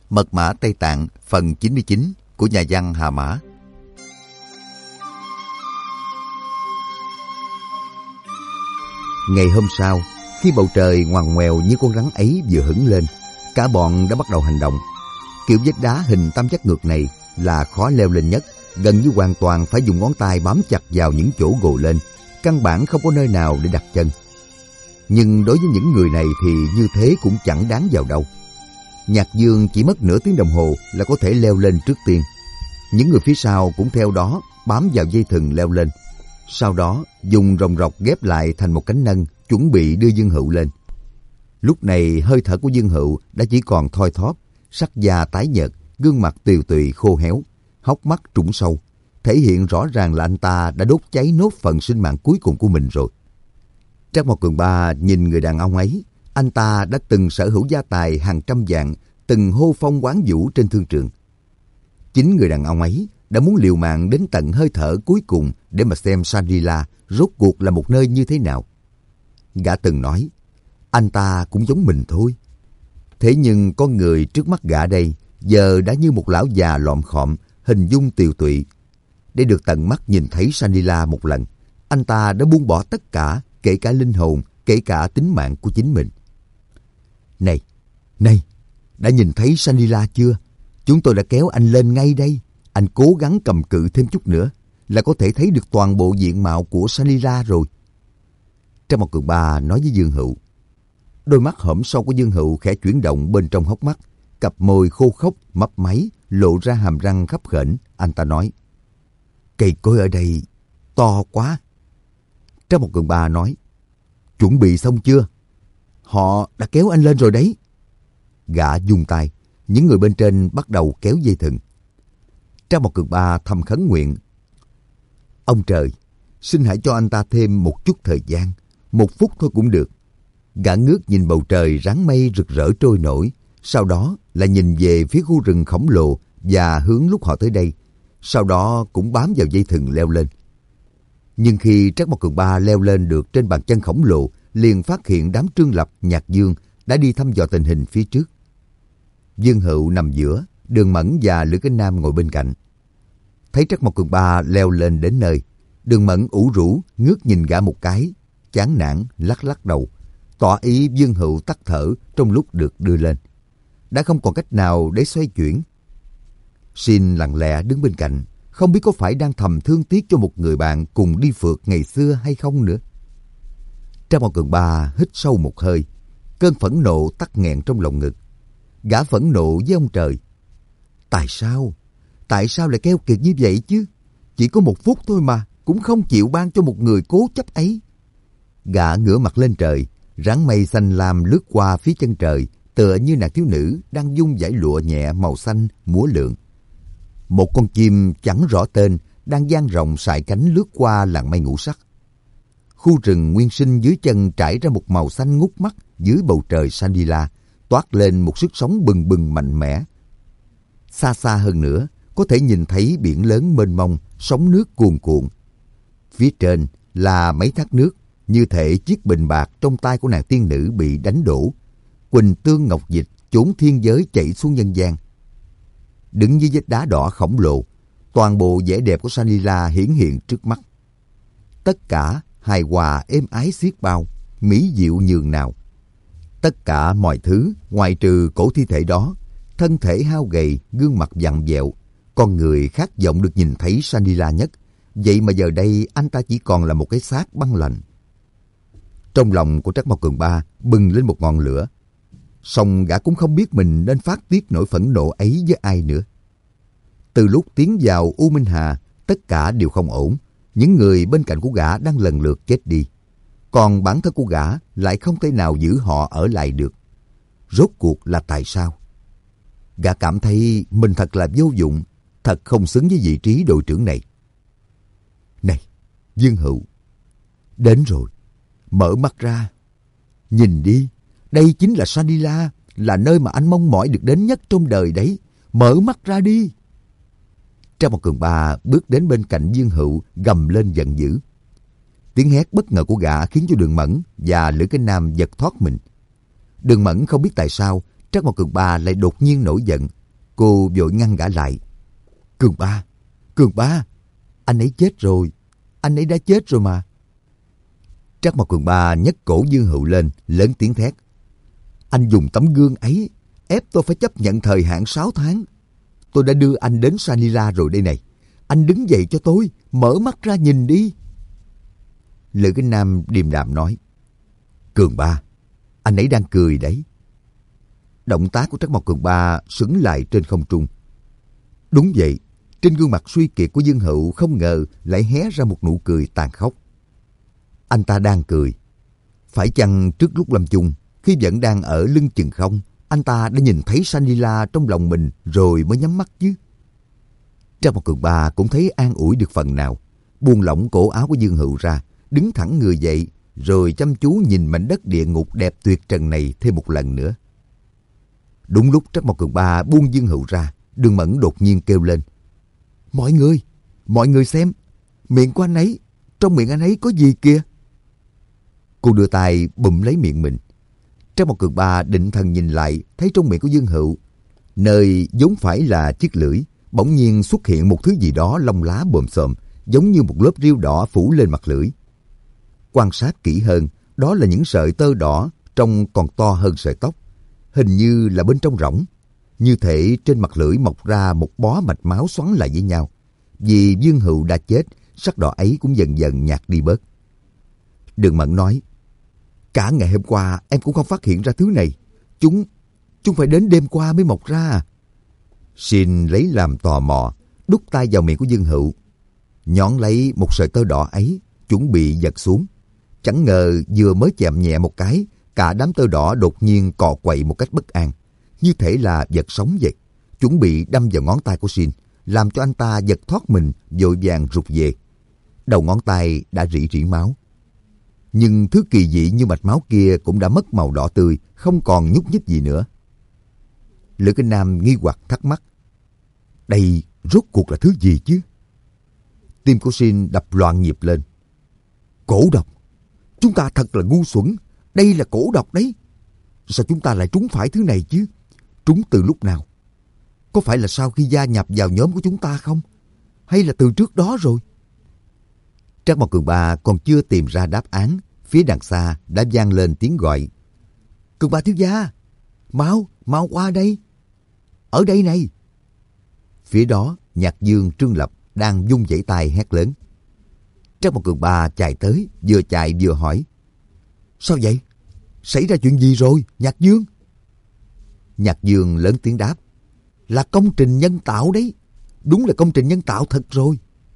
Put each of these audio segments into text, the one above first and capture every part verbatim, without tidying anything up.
Mật mã Tây Tạng phần chín mươi chín của nhà văn Hà Mã. Ngày hôm sau, khi bầu trời ngoằn ngoèo như con rắn ấy vừa hửng lên, cả bọn đã bắt đầu hành động. Kiểu vách đá hình tam giác ngược này là khó leo lên nhất, gần như hoàn toàn phải dùng ngón tay bám chặt vào những chỗ gồ lên, căn bản không có nơi nào để đặt chân. Nhưng đối với những người này thì như thế cũng chẳng đáng vào đâu. Nhạc Dương chỉ mất nửa tiếng đồng hồ là có thể leo lên trước tiên. Những người phía sau cũng theo đó bám vào dây thừng leo lên. Sau đó dùng rồng rọc ghép lại thành một cánh nâng, chuẩn bị đưa Dương Hựu lên. Lúc này hơi thở của Dương Hựu đã chỉ còn thoi thóp, sắc da tái nhợt, gương mặt tiều tụy khô héo, hốc mắt trũng sâu, thể hiện rõ ràng là anh ta đã đốt cháy nốt phần sinh mạng cuối cùng của mình rồi. Trác Mộc Cường Ba nhìn người đàn ông ấy, anh ta đã từng sở hữu gia tài hàng trăm vạn, từng hô phong hoán vũ trên thương trường. Chính người đàn ông ấy đã muốn liều mạng đến tận hơi thở cuối cùng để mà xem Shangri-La rốt cuộc là một nơi như thế nào. Gã từng nói, anh ta cũng giống mình thôi. Thế nhưng con người trước mắt gã đây giờ đã như một lão già lọm khọm, hình dung tiều tụy. Để được tận mắt nhìn thấy Shangri-La một lần, anh ta đã buông bỏ tất cả, kể cả linh hồn, kể cả tính mạng của chính mình. Này, này, đã nhìn thấy Shangri-La chưa? Chúng tôi đã kéo anh lên ngay đây. Anh cố gắng cầm cự thêm chút nữa là có thể thấy được toàn bộ diện mạo của Shangri-La rồi. Trác Mộc Cường Ba nói với Dương Hựu. Đôi mắt hõm sâu của Dương Hựu khẽ chuyển động bên trong hốc mắt, cặp môi khô khốc, mấp máy, lộ ra hàm răng khắp khểnh. Anh ta nói, cây cối ở đây to quá. Trác Mộc Cường Ba nói, chuẩn bị xong chưa? Họ đã kéo anh lên rồi đấy. Gã vung tay, những người bên trên bắt đầu kéo dây thừng. Trác Mộc Cường Ba thầm khấn nguyện, ông trời, xin hãy cho anh ta thêm một chút thời gian, một phút thôi cũng được. Gã ngước nhìn bầu trời ráng mây rực rỡ trôi nổi, sau đó lại nhìn về phía khu rừng khổng lồ và hướng lúc họ tới đây, sau đó cũng bám vào dây thừng leo lên. Nhưng khi Trác Mộc Cường Ba leo lên được trên bàn chân khổng lồ, liền phát hiện đám Trương Lập, Nhạc Dương đã đi thăm dò tình hình phía trước. Dương Hựu nằm giữa, Đường Mẫn và Lữ Kinh Nam ngồi bên cạnh. Thấy Trác Mộc Cường Ba leo lên đến nơi, Đường Mẫn ủ rũ ngước nhìn gã một cái, chán nản lắc lắc đầu, tỏ ý Dương Hựu tắt thở trong lúc được đưa lên. Đã không còn cách nào để xoay chuyển. Xin lặng lẽ đứng bên cạnh, không biết có phải đang thầm thương tiếc cho một người bạn cùng đi phượt ngày xưa hay không nữa. Trác Mộc Cường Ba hít sâu một hơi, cơn phẫn nộ tắc nghẹn trong lòng ngực. Gã phẫn nộ với ông trời. Tại sao? Tại sao lại keo kiệt như vậy chứ? Chỉ có một phút thôi mà, cũng không chịu ban cho một người cố chấp ấy. Gã ngửa mặt lên trời, ráng mây xanh lam lướt qua phía chân trời, tựa như nàng thiếu nữ đang dung dải lụa nhẹ màu xanh múa lượn. Một con chim chẳng rõ tên đang dang rộng sải cánh lướt qua làn mây ngũ sắc. Khu rừng nguyên sinh dưới chân trải ra một màu xanh ngút mắt dưới bầu trời Shangri-La, toát lên một sức sống bừng bừng mạnh mẽ. Xa xa hơn nữa, có thể nhìn thấy biển lớn mênh mông, sóng nước cuồn cuộn. Phía trên là mấy thác nước, như thể chiếc bình bạc trong tay của nàng tiên nữ bị đánh đổ. Quỳnh tương ngọc dịch chốn thiên giới chảy xuống nhân gian. Đứng dưới vách đá đỏ khổng lồ, toàn bộ vẻ đẹp của Shangri-La hiển hiện trước mắt. Tất cả hài hòa êm ái xiết bao, mỹ diệu nhường nào. Tất cả mọi thứ ngoại trừ cổ thi thể đó, thân thể hao gầy, gương mặt vặn vẹo, con người khát vọng được nhìn thấy Shangri-La nhất. Vậy mà giờ đây anh ta chỉ còn là một cái xác băng lạnh. Trong lòng của Trác Mộc Cường Ba bừng lên một ngọn lửa. Song gã cũng không biết mình nên phát tiết nỗi phẫn nộ ấy với ai nữa. Từ lúc tiến vào U Minh Hà, tất cả đều không ổn. Những người bên cạnh của gã đang lần lượt chết đi. Còn bản thân của gã lại không thể nào giữ họ ở lại được. Rốt cuộc là tại sao? Gã cảm thấy mình thật là vô dụng, thật không xứng với vị trí đội trưởng này. Này, Dương Hựu, đến rồi, mở mắt ra. Nhìn đi, đây chính là Shangri-La, là nơi mà anh mong mỏi được đến nhất trong đời đấy. Mở mắt ra đi. Trác Mộc Cường Ba bước đến bên cạnh Dương Hựu, gầm lên giận dữ. Tiếng hét bất ngờ của gã khiến cho Đường Mẫn và Lữ Kinh Nam giật thoát mình. Đường Mẫn không biết tại sao Trác Mộc Cường Ba lại đột nhiên nổi giận. Cô vội ngăn gã lại. Cường Ba, Cường Ba, anh ấy chết rồi, anh ấy đã chết rồi mà. Trác Mộc Cường Ba nhấc cổ Dương Hựu lên, lớn tiếng thét. Anh dùng tấm gương ấy ép tôi phải chấp nhận thời hạn sáu tháng. Tôi đã đưa anh đến Sanila rồi đây này. Anh đứng dậy cho tôi, mở mắt ra nhìn đi. Lữ Kinh Nam điềm đạm nói. Cường Ba, anh ấy đang cười đấy. Động tác của Trác Mộc Cường Ba sững lại trên không trung. Đúng vậy, trên gương mặt suy kiệt của Dương Hựu không ngờ lại hé ra một nụ cười tàn khốc. Anh ta đang cười. Phải chăng trước lúc lâm chung, khi vẫn đang ở lưng chừng không, anh ta đã nhìn thấy Sanila trong lòng mình rồi mới nhắm mắt chứ? Trác Mộc Cường Ba cũng thấy an ủi được phần nào, buông lỏng cổ áo của Dương Hựu ra, đứng thẳng người dậy, rồi chăm chú nhìn mảnh đất địa ngục đẹp tuyệt trần này thêm một lần nữa. Đúng lúc Trác Mộc Cường Ba buông Dương Hựu ra, Đường Mẫn đột nhiên kêu lên. Mọi người, mọi người xem, miệng của anh ấy, trong miệng anh ấy có gì kìa? Cô đưa tay bụm lấy miệng mình. Trác Mộc Cường Ba định thần nhìn lại, thấy trong miệng của Dương Hựu, nơi vốn phải là chiếc lưỡi, bỗng nhiên xuất hiện một thứ gì đó lông lá bồm xồm, giống như một lớp riêu đỏ phủ lên mặt lưỡi. Quan sát kỹ hơn, đó là những sợi tơ đỏ, trông còn to hơn sợi tóc, hình như là bên trong rỗng. Như thể trên mặt lưỡi mọc ra một bó mạch máu xoắn lại với nhau. Vì Dương Hựu đã chết, sắc đỏ ấy cũng dần dần nhạt đi bớt. Đường Mẫn nói, cả ngày hôm qua em cũng không phát hiện ra thứ này. Chúng, chúng phải đến đêm qua mới mọc ra. Xin lấy làm tò mò, đút tay vào miệng của Dương Hựu, nhón lấy một sợi tơ đỏ ấy, chuẩn bị giật xuống. Chẳng ngờ vừa mới chạm nhẹ một cái, cả đám tơ đỏ đột nhiên cọ quậy một cách bất an, như thể là vật sống vậy, chuẩn bị đâm vào ngón tay của Xin, làm cho anh ta giật thoát mình, vội vàng rụt về. Đầu ngón tay đã rỉ rỉ máu. Nhưng thứ kỳ dị như mạch máu kia cũng đã mất màu đỏ tươi, không còn nhúc nhích gì nữa. Lữ Kinh Nam nghi hoặc thắc mắc. Đây rốt cuộc là thứ gì chứ? Tim của Xin đập loạn nhịp lên. Cổ độc! Chúng ta thật là ngu xuẩn. Đây là cổ độc đấy. Sao chúng ta lại trúng phải thứ này chứ? Trúng từ lúc nào? Có phải là sau khi gia nhập vào nhóm của chúng ta không? Hay là từ trước đó rồi? Trác Mộc Cường Ba còn chưa tìm ra đáp án, phía đằng xa đã vang lên tiếng gọi. Cường Ba thiếu gia, mau, mau qua đây. Ở đây này. Phía đó, Nhạc Dương, Trương Lập đang vung vẩy tay hét lớn. Trác Mộc Cường Ba chạy tới, vừa chạy vừa hỏi. Sao vậy? Xảy ra chuyện gì rồi, Nhạc Dương? Nhạc Dương lớn tiếng đáp. Là công trình nhân tạo đấy. Đúng là công trình nhân tạo thật rồi.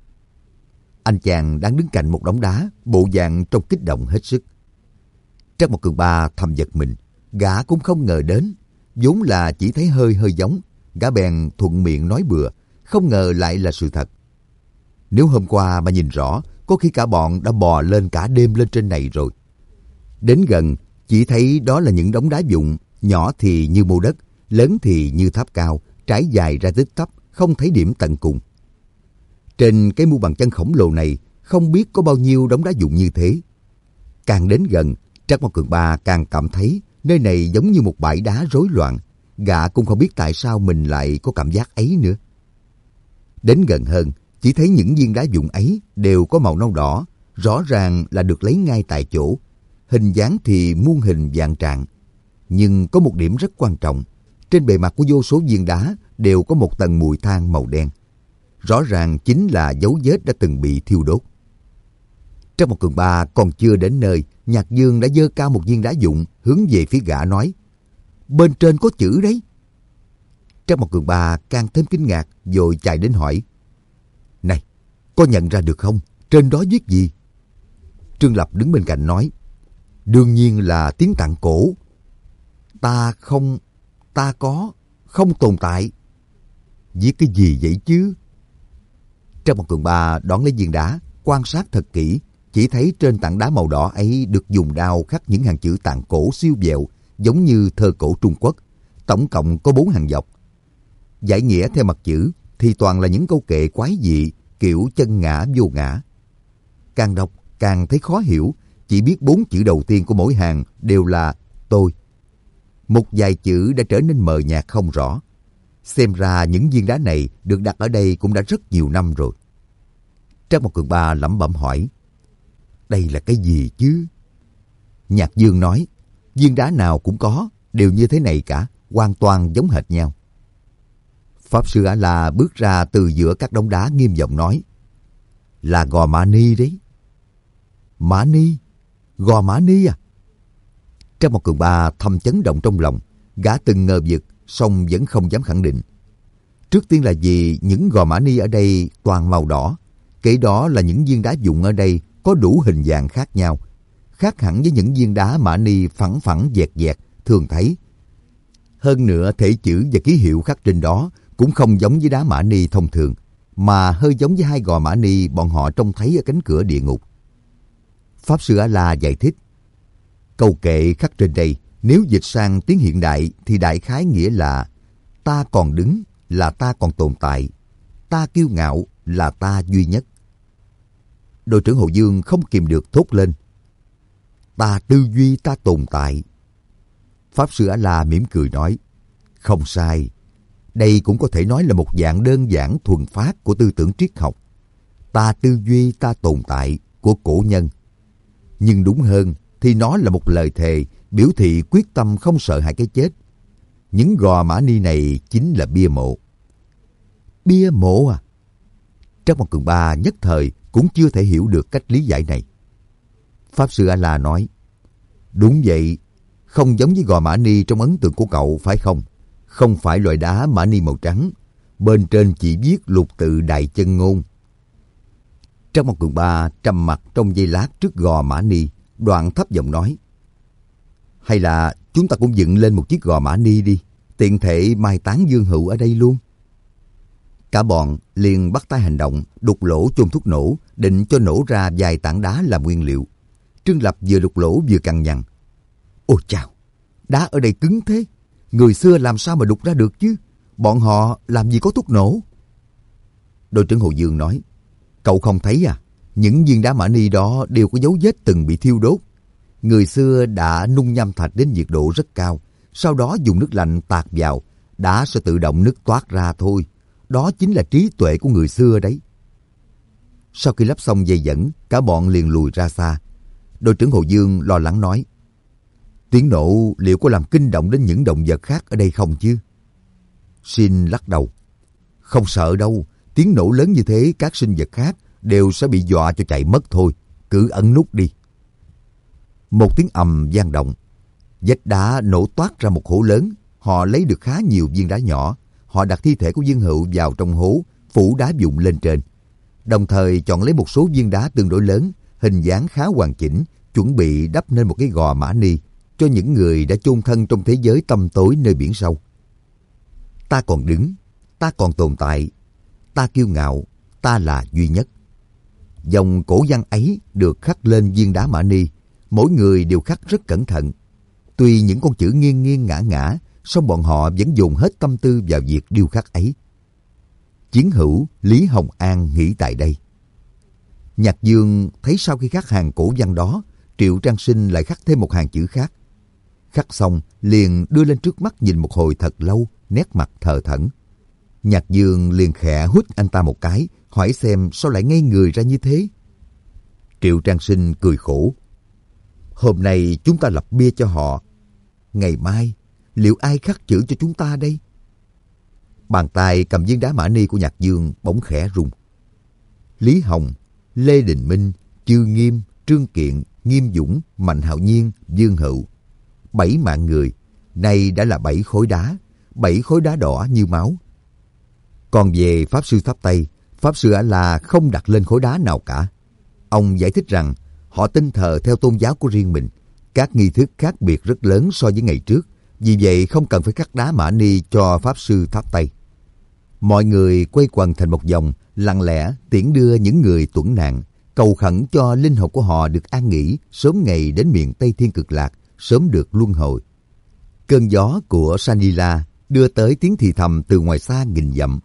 Anh chàng đang đứng cạnh một đống đá, bộ dạng trông kích động hết sức. Trác Mộc Cường Ba thầm giật mình, gã cũng không ngờ đến, vốn là chỉ thấy hơi hơi giống, gã bèn thuận miệng nói bừa, không ngờ lại là sự thật. Nếu hôm qua mà nhìn rõ, có khi cả bọn đã bò lên cả đêm lên trên này rồi. Đến gần, chỉ thấy đó là những đống đá vụn, nhỏ thì như mô đất, lớn thì như tháp cao, trải dài ra tích tắp, không thấy điểm tận cùng. Trên cái mu bàn chân khổng lồ này, không biết có bao nhiêu đống đá vụn như thế. Càng đến gần, Trác Mộc Cường Ba càng cảm thấy nơi này giống như một bãi đá rối loạn. Gã cũng không biết tại sao mình lại có cảm giác ấy nữa. Đến gần hơn, chỉ thấy những viên đá vụn ấy đều có màu nâu đỏ, rõ ràng là được lấy ngay tại chỗ. Hình dáng thì muôn hình vạn trạng. Nhưng có một điểm rất quan trọng, trên bề mặt của vô số viên đá đều có một tầng mùi than màu đen. Rõ ràng chính là dấu vết đã từng bị thiêu đốt. Trác Mộc Cường Ba còn chưa đến nơi, Nhạc Dương đã giơ cao một viên đá vụn hướng về phía gã nói. Bên trên có chữ đấy. Trác Mộc Cường Ba càng thêm kinh ngạc, vội chạy đến hỏi. Này, có nhận ra được không? Trên đó viết gì? Trương Lập đứng bên cạnh nói. Đương nhiên là tiếng Tạng cổ. Ta không, ta có, không tồn tại. Viết cái gì vậy chứ? Trác Mộc Cường Ba đón lấy viên đá, quan sát thật kỹ, chỉ thấy trên tảng đá màu đỏ ấy được dùng đao khắc những hàng chữ Tạng cổ siêu vẹo, giống như thơ cổ Trung Quốc, tổng cộng có bốn hàng dọc. Giải nghĩa theo mặt chữ thì toàn là những câu kệ quái dị, kiểu chân ngã vô ngã. Càng đọc càng thấy khó hiểu, chỉ biết bốn chữ đầu tiên của mỗi hàng đều là tôi. một vài chữ đã trở nên mờ nhạt không rõ. Xem ra những viên đá này được đặt ở đây cũng đã rất nhiều năm rồi. Trác Mộc Cường Ba lẩm bẩm hỏi, đây là cái gì chứ? Nhạc Dương nói, viên đá nào cũng có, đều như thế này cả, hoàn toàn giống hệt nhau. Pháp Sư A-la bước ra từ giữa các đống đá nghiêm giọng nói, là gò Mã Ni đấy. Mã Ni? Gò Mã Ni à? Trác Mộc Cường Ba thầm chấn động trong lòng, gã từng ngờ vực, song vẫn không dám khẳng định. Trước tiên là vì những gò Mã Ni ở đây toàn màu đỏ, kể đó là những viên đá dụng ở đây có đủ hình dạng khác nhau, khác hẳn với những viên đá Mã Ni phẳng phẳng dẹt dẹt thường thấy. Hơn nữa thể chữ và ký hiệu khắc trên đó cũng không giống với đá Mã Ni thông thường, mà hơi giống với hai gò Mã Ni bọn họ trông thấy ở cánh cửa địa ngục. Pháp Sư A-la giải thích, câu kệ khắc trên đây nếu dịch sang tiếng hiện đại thì đại khái nghĩa là ta còn đứng là ta còn tồn tại, ta kiêu ngạo là ta duy nhất. Đội trưởng Hồ Dương không kìm được thốt lên, ta tư duy ta tồn tại. Pháp Sư A-la mỉm cười nói, không sai, đây cũng có thể nói là một dạng đơn giản thuần phát của tư tưởng triết học. Ta tư duy ta tồn tại của cổ nhân. Nhưng đúng hơn thì nó là một lời thề biểu thị quyết tâm không sợ hãi cái chết. Những gò Mã Ni này chính là bia mộ. Bia mộ à? Trác Mộc Cường Ba nhất thời cũng chưa thể hiểu được cách lý giải này. Pháp Sư A-la nói, đúng vậy, không giống với gò Mã Ni trong ấn tượng của cậu phải không? Không phải loại đá Mã Ni màu trắng, bên trên chỉ viết lục tự Đại Chân Ngôn. Trác Mộc Cường Ba trầm mặt trong giây lát trước gò Mã Ni, đoạn thấp giọng nói, hay là chúng ta cũng dựng lên một chiếc gò Mã Ni đi, tiện thể mai táng Dương Hữu ở đây luôn. Cả bọn liền bắt tay hành động, đục lỗ chôn thuốc nổ, định cho nổ ra vài tảng đá làm nguyên liệu. Trương Lập vừa đục lỗ vừa cằn nhằn, ôi chao, đá ở đây cứng thế, người xưa làm sao mà đục ra được chứ? Bọn họ làm gì có thuốc nổ? Đội trưởng Hồ Dương nói, cậu không thấy à? Những viên đá Mã Ni đó đều có dấu vết từng bị thiêu đốt. Người xưa đã nung nham thạch đến nhiệt độ rất cao, sau đó dùng nước lạnh tạt vào, đá sẽ tự động nứt toát ra thôi. Đó chính là trí tuệ của người xưa đấy. Sau khi lắp xong dây dẫn, cả bọn liền lùi ra xa. Đội trưởng Hồ Dương lo lắng nói, tiếng nổ liệu có làm kinh động đến những động vật khác ở đây không chứ? Shin lắc đầu, không sợ đâu, tiếng nổ lớn như thế các sinh vật khác đều sẽ bị dọa cho chạy mất thôi, cứ ẩn nút đi. Một tiếng ầm vang động, vách đá nổ toát ra một hố lớn. Họ lấy được khá nhiều viên đá nhỏ. Họ đặt thi thể của Dương Hữu vào trong hố, phủ đá vụn lên trên. Đồng thời chọn lấy một số viên đá tương đối lớn, hình dáng khá hoàn chỉnh, chuẩn bị đắp nên một cái gò Mã Ni cho những người đã chôn thân trong thế giới tăm tối nơi biển sâu. Ta còn đứng, ta còn tồn tại, ta kiêu ngạo, ta là duy nhất. Dòng cổ văn ấy được khắc lên viên đá Mã Ni, mỗi người đều khắc rất cẩn thận. Tuy những con chữ nghiêng nghiêng ngã ngã, song bọn họ vẫn dồn hết tâm tư vào việc điêu khắc ấy. Chiến hữu Lý Hồng An nghỉ tại đây. Nhạc Dương thấy sau khi khắc hàng cổ văn đó, Triệu Trang Sinh lại khắc thêm một hàng chữ khác. Khắc xong liền đưa lên trước mắt nhìn một hồi thật lâu, nét mặt thờ thẫn. Nhạc Dương liền khẽ hút anh ta một cái, hỏi xem sao lại ngây người ra như thế. Triệu Trang Sinh cười khổ. Hôm nay chúng ta lập bia cho họ. Ngày mai, liệu ai khắc chữ cho chúng ta đây? Bàn tay cầm viên đá Mã Ni của Nhạc Dương bỗng khẽ rung. Lý Hồng, Lê Đình Minh, Chư Nghiêm, Trương Kiện, Nghiêm Dũng, Mạnh Hạo Nhiên, Dương Hữu. Bảy mạng người, nay đã là bảy khối đá, bảy khối đá đỏ như máu. Còn về Pháp Sư Tháp Tây, Pháp Sư A-la không đặt lên khối đá nào cả. Ông giải thích rằng họ tin thờ theo tôn giáo của riêng mình. Các nghi thức khác biệt rất lớn so với ngày trước, vì vậy không cần phải khắc đá Mã Ni cho Pháp Sư Tháp Tây. Mọi người quay quần thành một vòng, lặng lẽ tiễn đưa những người tuẫn nạn, cầu khẩn cho linh hồn của họ được an nghỉ, sớm ngày đến miền Tây Thiên Cực Lạc, sớm được luân hồi. Cơn gió của Sanila đưa tới tiếng thì thầm từ ngoài xa nghìn dặm.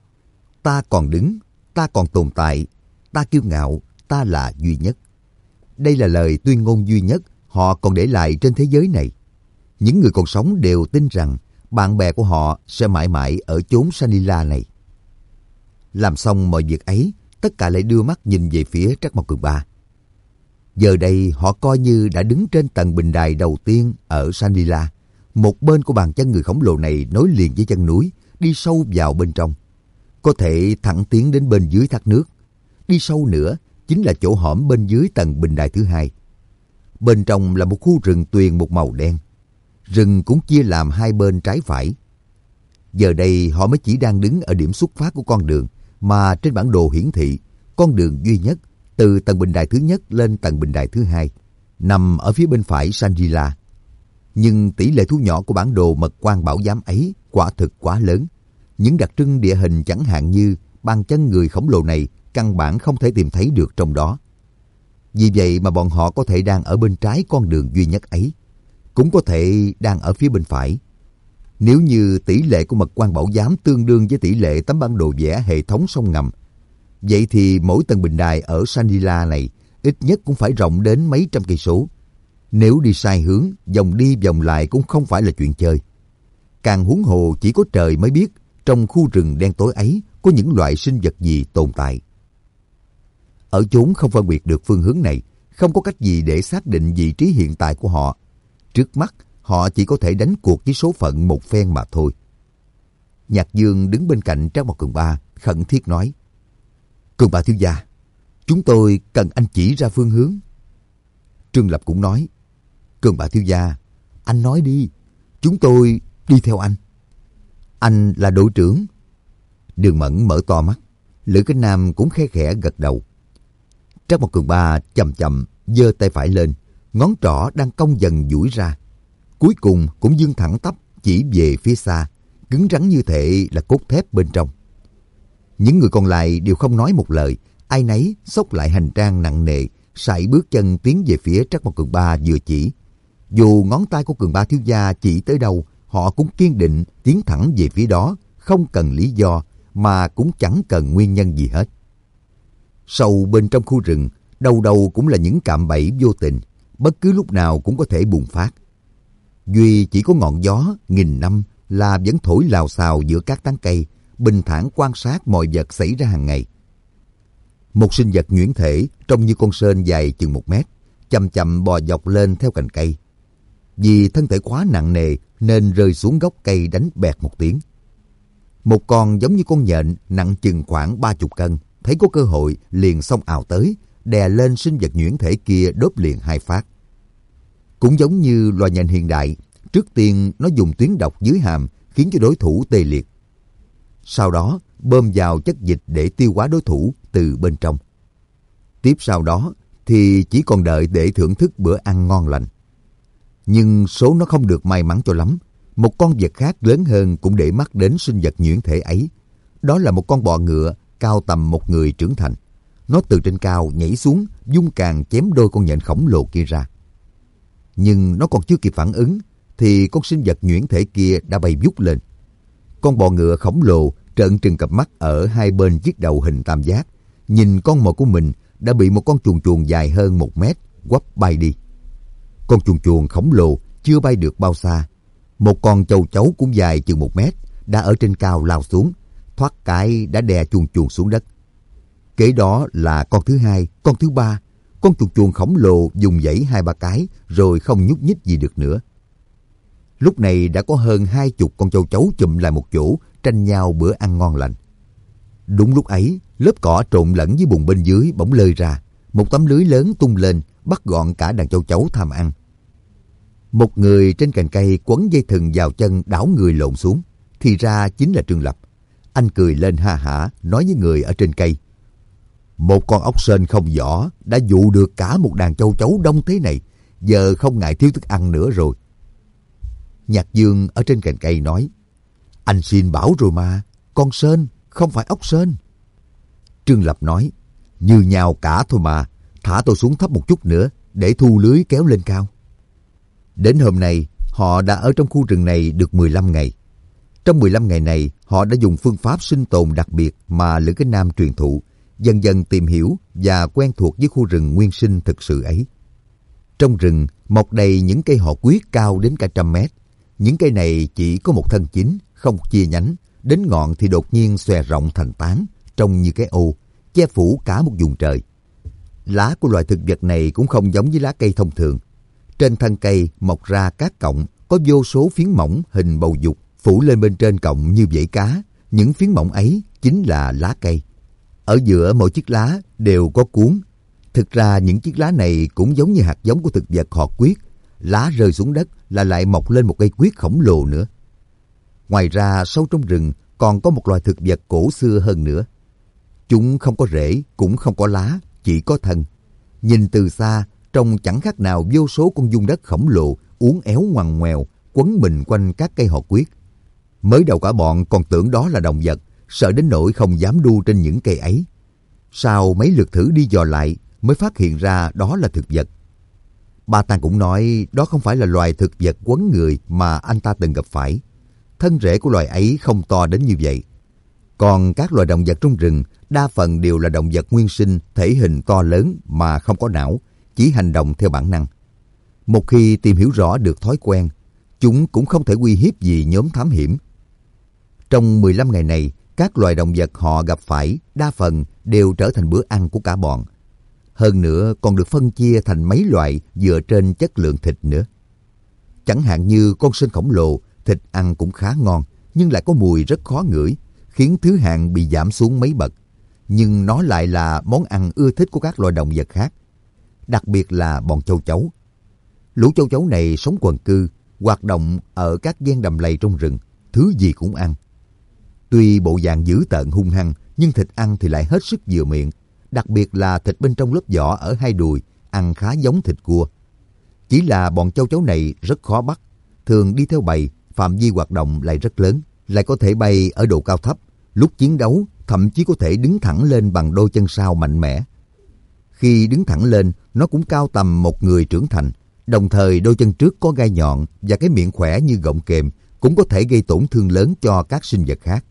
Ta còn đứng, ta còn tồn tại, ta kiêu ngạo, ta là duy nhất. Đây là lời tuyên ngôn duy nhất họ còn để lại trên thế giới này. Những người còn sống đều tin rằng bạn bè của họ sẽ mãi mãi ở chốn Sanila này. Làm xong mọi việc ấy, tất cả lại đưa mắt nhìn về phía Trắc Mộc Cường Ba. Giờ đây họ coi như đã đứng trên tầng bình đài đầu tiên ở Sanila. Một bên của bàn chân người khổng lồ này nối liền với chân núi, đi sâu vào bên trong. Có thể thẳng tiến đến bên dưới thác nước. Đi sâu nữa chính là chỗ hõm bên dưới tầng bình đài thứ hai. Bên trong là một khu rừng tuyền một màu đen. Rừng cũng chia làm hai bên trái phải. Giờ đây họ mới chỉ đang đứng ở điểm xuất phát của con đường mà trên bản đồ hiển thị con đường duy nhất từ tầng bình đài thứ nhất lên tầng bình đài thứ hai nằm ở phía bên phải Shangri-La. Nhưng tỷ lệ thu nhỏ của bản đồ mật quan bảo giám ấy quả thực quá lớn. Những đặc trưng địa hình chẳng hạn như bàn chân người khổng lồ này căn bản không thể tìm thấy được trong đó. Vì vậy mà bọn họ có thể đang ở bên trái con đường duy nhất ấy, cũng có thể đang ở phía bên phải. Nếu như tỷ lệ của mật quan bảo giám tương đương với tỷ lệ tấm bản đồ vẽ hệ thống sông ngầm, vậy thì mỗi tầng bình đài ở Shangri-La này ít nhất cũng phải rộng đến mấy trăm cây số. Nếu đi sai hướng, vòng đi vòng lại cũng không phải là chuyện chơi. Càng huống hồ chỉ có trời mới biết trong khu rừng đen tối ấy có những loại sinh vật gì tồn tại. Ở chốn không phân biệt được phương hướng này, không có cách gì để xác định vị trí hiện tại của họ. Trước mắt, họ chỉ có thể đánh cuộc với số phận một phen mà thôi. Nhạc Dương đứng bên cạnh Trác Mộc Cường Ba, khẩn thiết nói: Cường Ba thiếu gia, chúng tôi cần anh chỉ ra phương hướng. Trương Lập cũng nói: Cường Ba thiếu gia, anh nói đi, chúng tôi đi theo anh. Anh là đội trưởng. Đường Mẫn mở to mắt, Lữ Kính Nam cũng khe khẽ gật đầu. Trác Mộc Cường Ba chậm chậm giơ tay phải lên, ngón trỏ đang cong dần duỗi ra, cuối cùng cũng vươn thẳng tắp chỉ về phía xa, cứng rắn như thể là cốt thép bên trong. Những người còn lại đều không nói một lời, ai nấy xốc lại hành trang nặng nề, sải bước chân tiến về phía Trác Mộc Cường Ba vừa chỉ. Dù ngón tay của Cường Ba thiếu gia chỉ tới đâu, họ cũng kiên định tiến thẳng về phía đó, không cần lý do mà cũng chẳng cần nguyên nhân gì hết. Sâu bên trong khu rừng, đầu đầu cũng là những cạm bẫy vô tình, bất cứ lúc nào cũng có thể bùng phát. Duy chỉ có ngọn gió nghìn năm là vẫn thổi lào xào giữa các tán cây, bình thản quan sát mọi vật xảy ra hàng ngày. Một sinh vật nhuyễn thể trông như con sên dài chừng một mét, chậm chậm bò dọc lên theo cành cây. Vì thân thể quá nặng nề nên rơi xuống gốc cây đánh bẹt một tiếng. Một con giống như con nhện nặng chừng khoảng ba chục cân, thấy có cơ hội liền xông ào tới, đè lên sinh vật nhuyễn thể kia đốt liền hai phát. Cũng giống như loài nhện hiện đại, trước tiên nó dùng tuyến độc dưới hàm khiến cho đối thủ tê liệt. Sau đó bơm vào chất dịch để tiêu hóa đối thủ từ bên trong. Tiếp sau đó thì chỉ còn đợi để thưởng thức bữa ăn ngon lành. Nhưng số nó không được may mắn cho lắm. Một con vật khác lớn hơn cũng để mắt đến sinh vật nhuyễn thể ấy. Đó là một con bọ ngựa cao tầm một người trưởng thành. Nó từ trên cao nhảy xuống, vung càn chém đôi con nhện khổng lồ kia ra. Nhưng nó còn chưa kịp phản ứng thì con sinh vật nhuyễn thể kia đã bay vút lên. Con bọ ngựa khổng lồ trợn trừng cặp mắt ở hai bên chiếc đầu hình tam giác, nhìn con mồi của mình đã bị một con chuồn chuồn dài hơn một mét quắp bay đi. Con chuồn chuồn khổng lồ chưa bay được bao xa, một con châu chấu cũng dài chừng một mét đã ở trên cao lao xuống, thoát cái đã đè chuồn chuồn xuống đất. Kế đó là con thứ hai, con thứ ba. Con chuồn chuồn khổng lồ dùng dãy hai ba cái rồi không nhúc nhích gì được nữa. Lúc này đã có hơn hai chục con châu chấu chụm lại một chỗ, tranh nhau bữa ăn ngon lành. Đúng lúc ấy, lớp cỏ trộn lẫn với bùn bên dưới bỗng lơi ra, một tấm lưới lớn tung lên, bắt gọn cả đàn châu chấu tham ăn. Một người trên cành cây quấn dây thừng vào chân đảo người lộn xuống, thì ra chính là Trương Lập. Anh cười lên ha hả, nói với người ở trên cây: Một con ốc sên không vỏ đã dụ được cả một đàn châu chấu đông thế này, giờ không ngại thiếu thức ăn nữa rồi. Nhạc Dương ở trên cành cây nói: Anh xin bảo rồi mà, con sên không phải ốc sên. Trương Lập nói: Như nhau cả thôi mà, thả tôi xuống thấp một chút nữa để thu lưới kéo lên cao. Đến hôm nay, họ đã ở trong khu rừng này được mười lăm ngày. Trong mười lăm ngày này, họ đã dùng phương pháp sinh tồn đặc biệt mà Lữ Kính Nam truyền thụ, dần dần tìm hiểu và quen thuộc với khu rừng nguyên sinh thực sự ấy. Trong rừng mọc đầy những cây họ quyết cao đến cả trăm mét. Những cây này chỉ có một thân chính, không chia nhánh, đến ngọn thì đột nhiên xòe rộng thành tán, trông như cái ô, che phủ cả một vùng trời. Lá của loài thực vật này cũng không giống với lá cây thông thường. Trên thân cây mọc ra các cọng, có vô số phiến mỏng hình bầu dục phủ lên bên trên cọng như vảy cá. Những phiến mỏng ấy chính là lá cây. Ở giữa mỗi chiếc lá đều có cuống. Thực ra những chiếc lá này cũng giống như hạt giống của thực vật họ quyết. Lá rơi xuống đất là lại mọc lên một cây quyết khổng lồ nữa. Ngoài ra sâu trong rừng còn có một loài thực vật cổ xưa hơn nữa. Chúng không có rễ, cũng không có lá, chỉ có thân. Nhìn từ xa, trông chẳng khác nào vô số con giun đất khổng lồ, uốn éo ngoằn ngoèo, quấn mình quanh các cây họ quyết. Mới đầu cả bọn còn tưởng đó là động vật, sợ đến nỗi không dám đu trên những cây ấy. Sau mấy lượt thử đi dò lại, mới phát hiện ra đó là thực vật. Ba Tàng cũng nói đó không phải là loài thực vật quấn người mà anh ta từng gặp phải. Thân rễ của loài ấy không to đến như vậy. Còn các loài động vật trong rừng đa phần đều là động vật nguyên sinh, thể hình to lớn mà không có não, chỉ hành động theo bản năng. Một khi tìm hiểu rõ được thói quen, chúng cũng không thể uy hiếp gì nhóm thám hiểm. Trong mười lăm ngày này, các loài động vật họ gặp phải đa phần đều trở thành bữa ăn của cả bọn. Hơn nữa còn được phân chia thành mấy loại dựa trên chất lượng thịt nữa. Chẳng hạn như con sên khổng lồ, thịt ăn cũng khá ngon, nhưng lại có mùi rất khó ngửi, khiến thứ hạng bị giảm xuống mấy bậc. Nhưng nó lại là món ăn ưa thích của các loài động vật khác, đặc biệt là bọn châu chấu. Lũ châu chấu này sống quần cư, hoạt động ở các gian đầm lầy trong rừng, thứ gì cũng ăn. Tuy bộ dạng dữ tợn hung hăng, nhưng thịt ăn thì lại hết sức vừa miệng, đặc biệt là thịt bên trong lớp vỏ ở hai đùi, ăn khá giống thịt cua. Chỉ là bọn châu chấu này rất khó bắt, thường đi theo bầy, phạm vi hoạt động lại rất lớn, lại có thể bay ở độ cao thấp, lúc chiến đấu thậm chí có thể đứng thẳng lên bằng đôi chân sau mạnh mẽ. Khi đứng thẳng lên, nó cũng cao tầm một người trưởng thành, đồng thời đôi chân trước có gai nhọn và cái miệng khỏe như gọng kềm cũng có thể gây tổn thương lớn cho các sinh vật khác.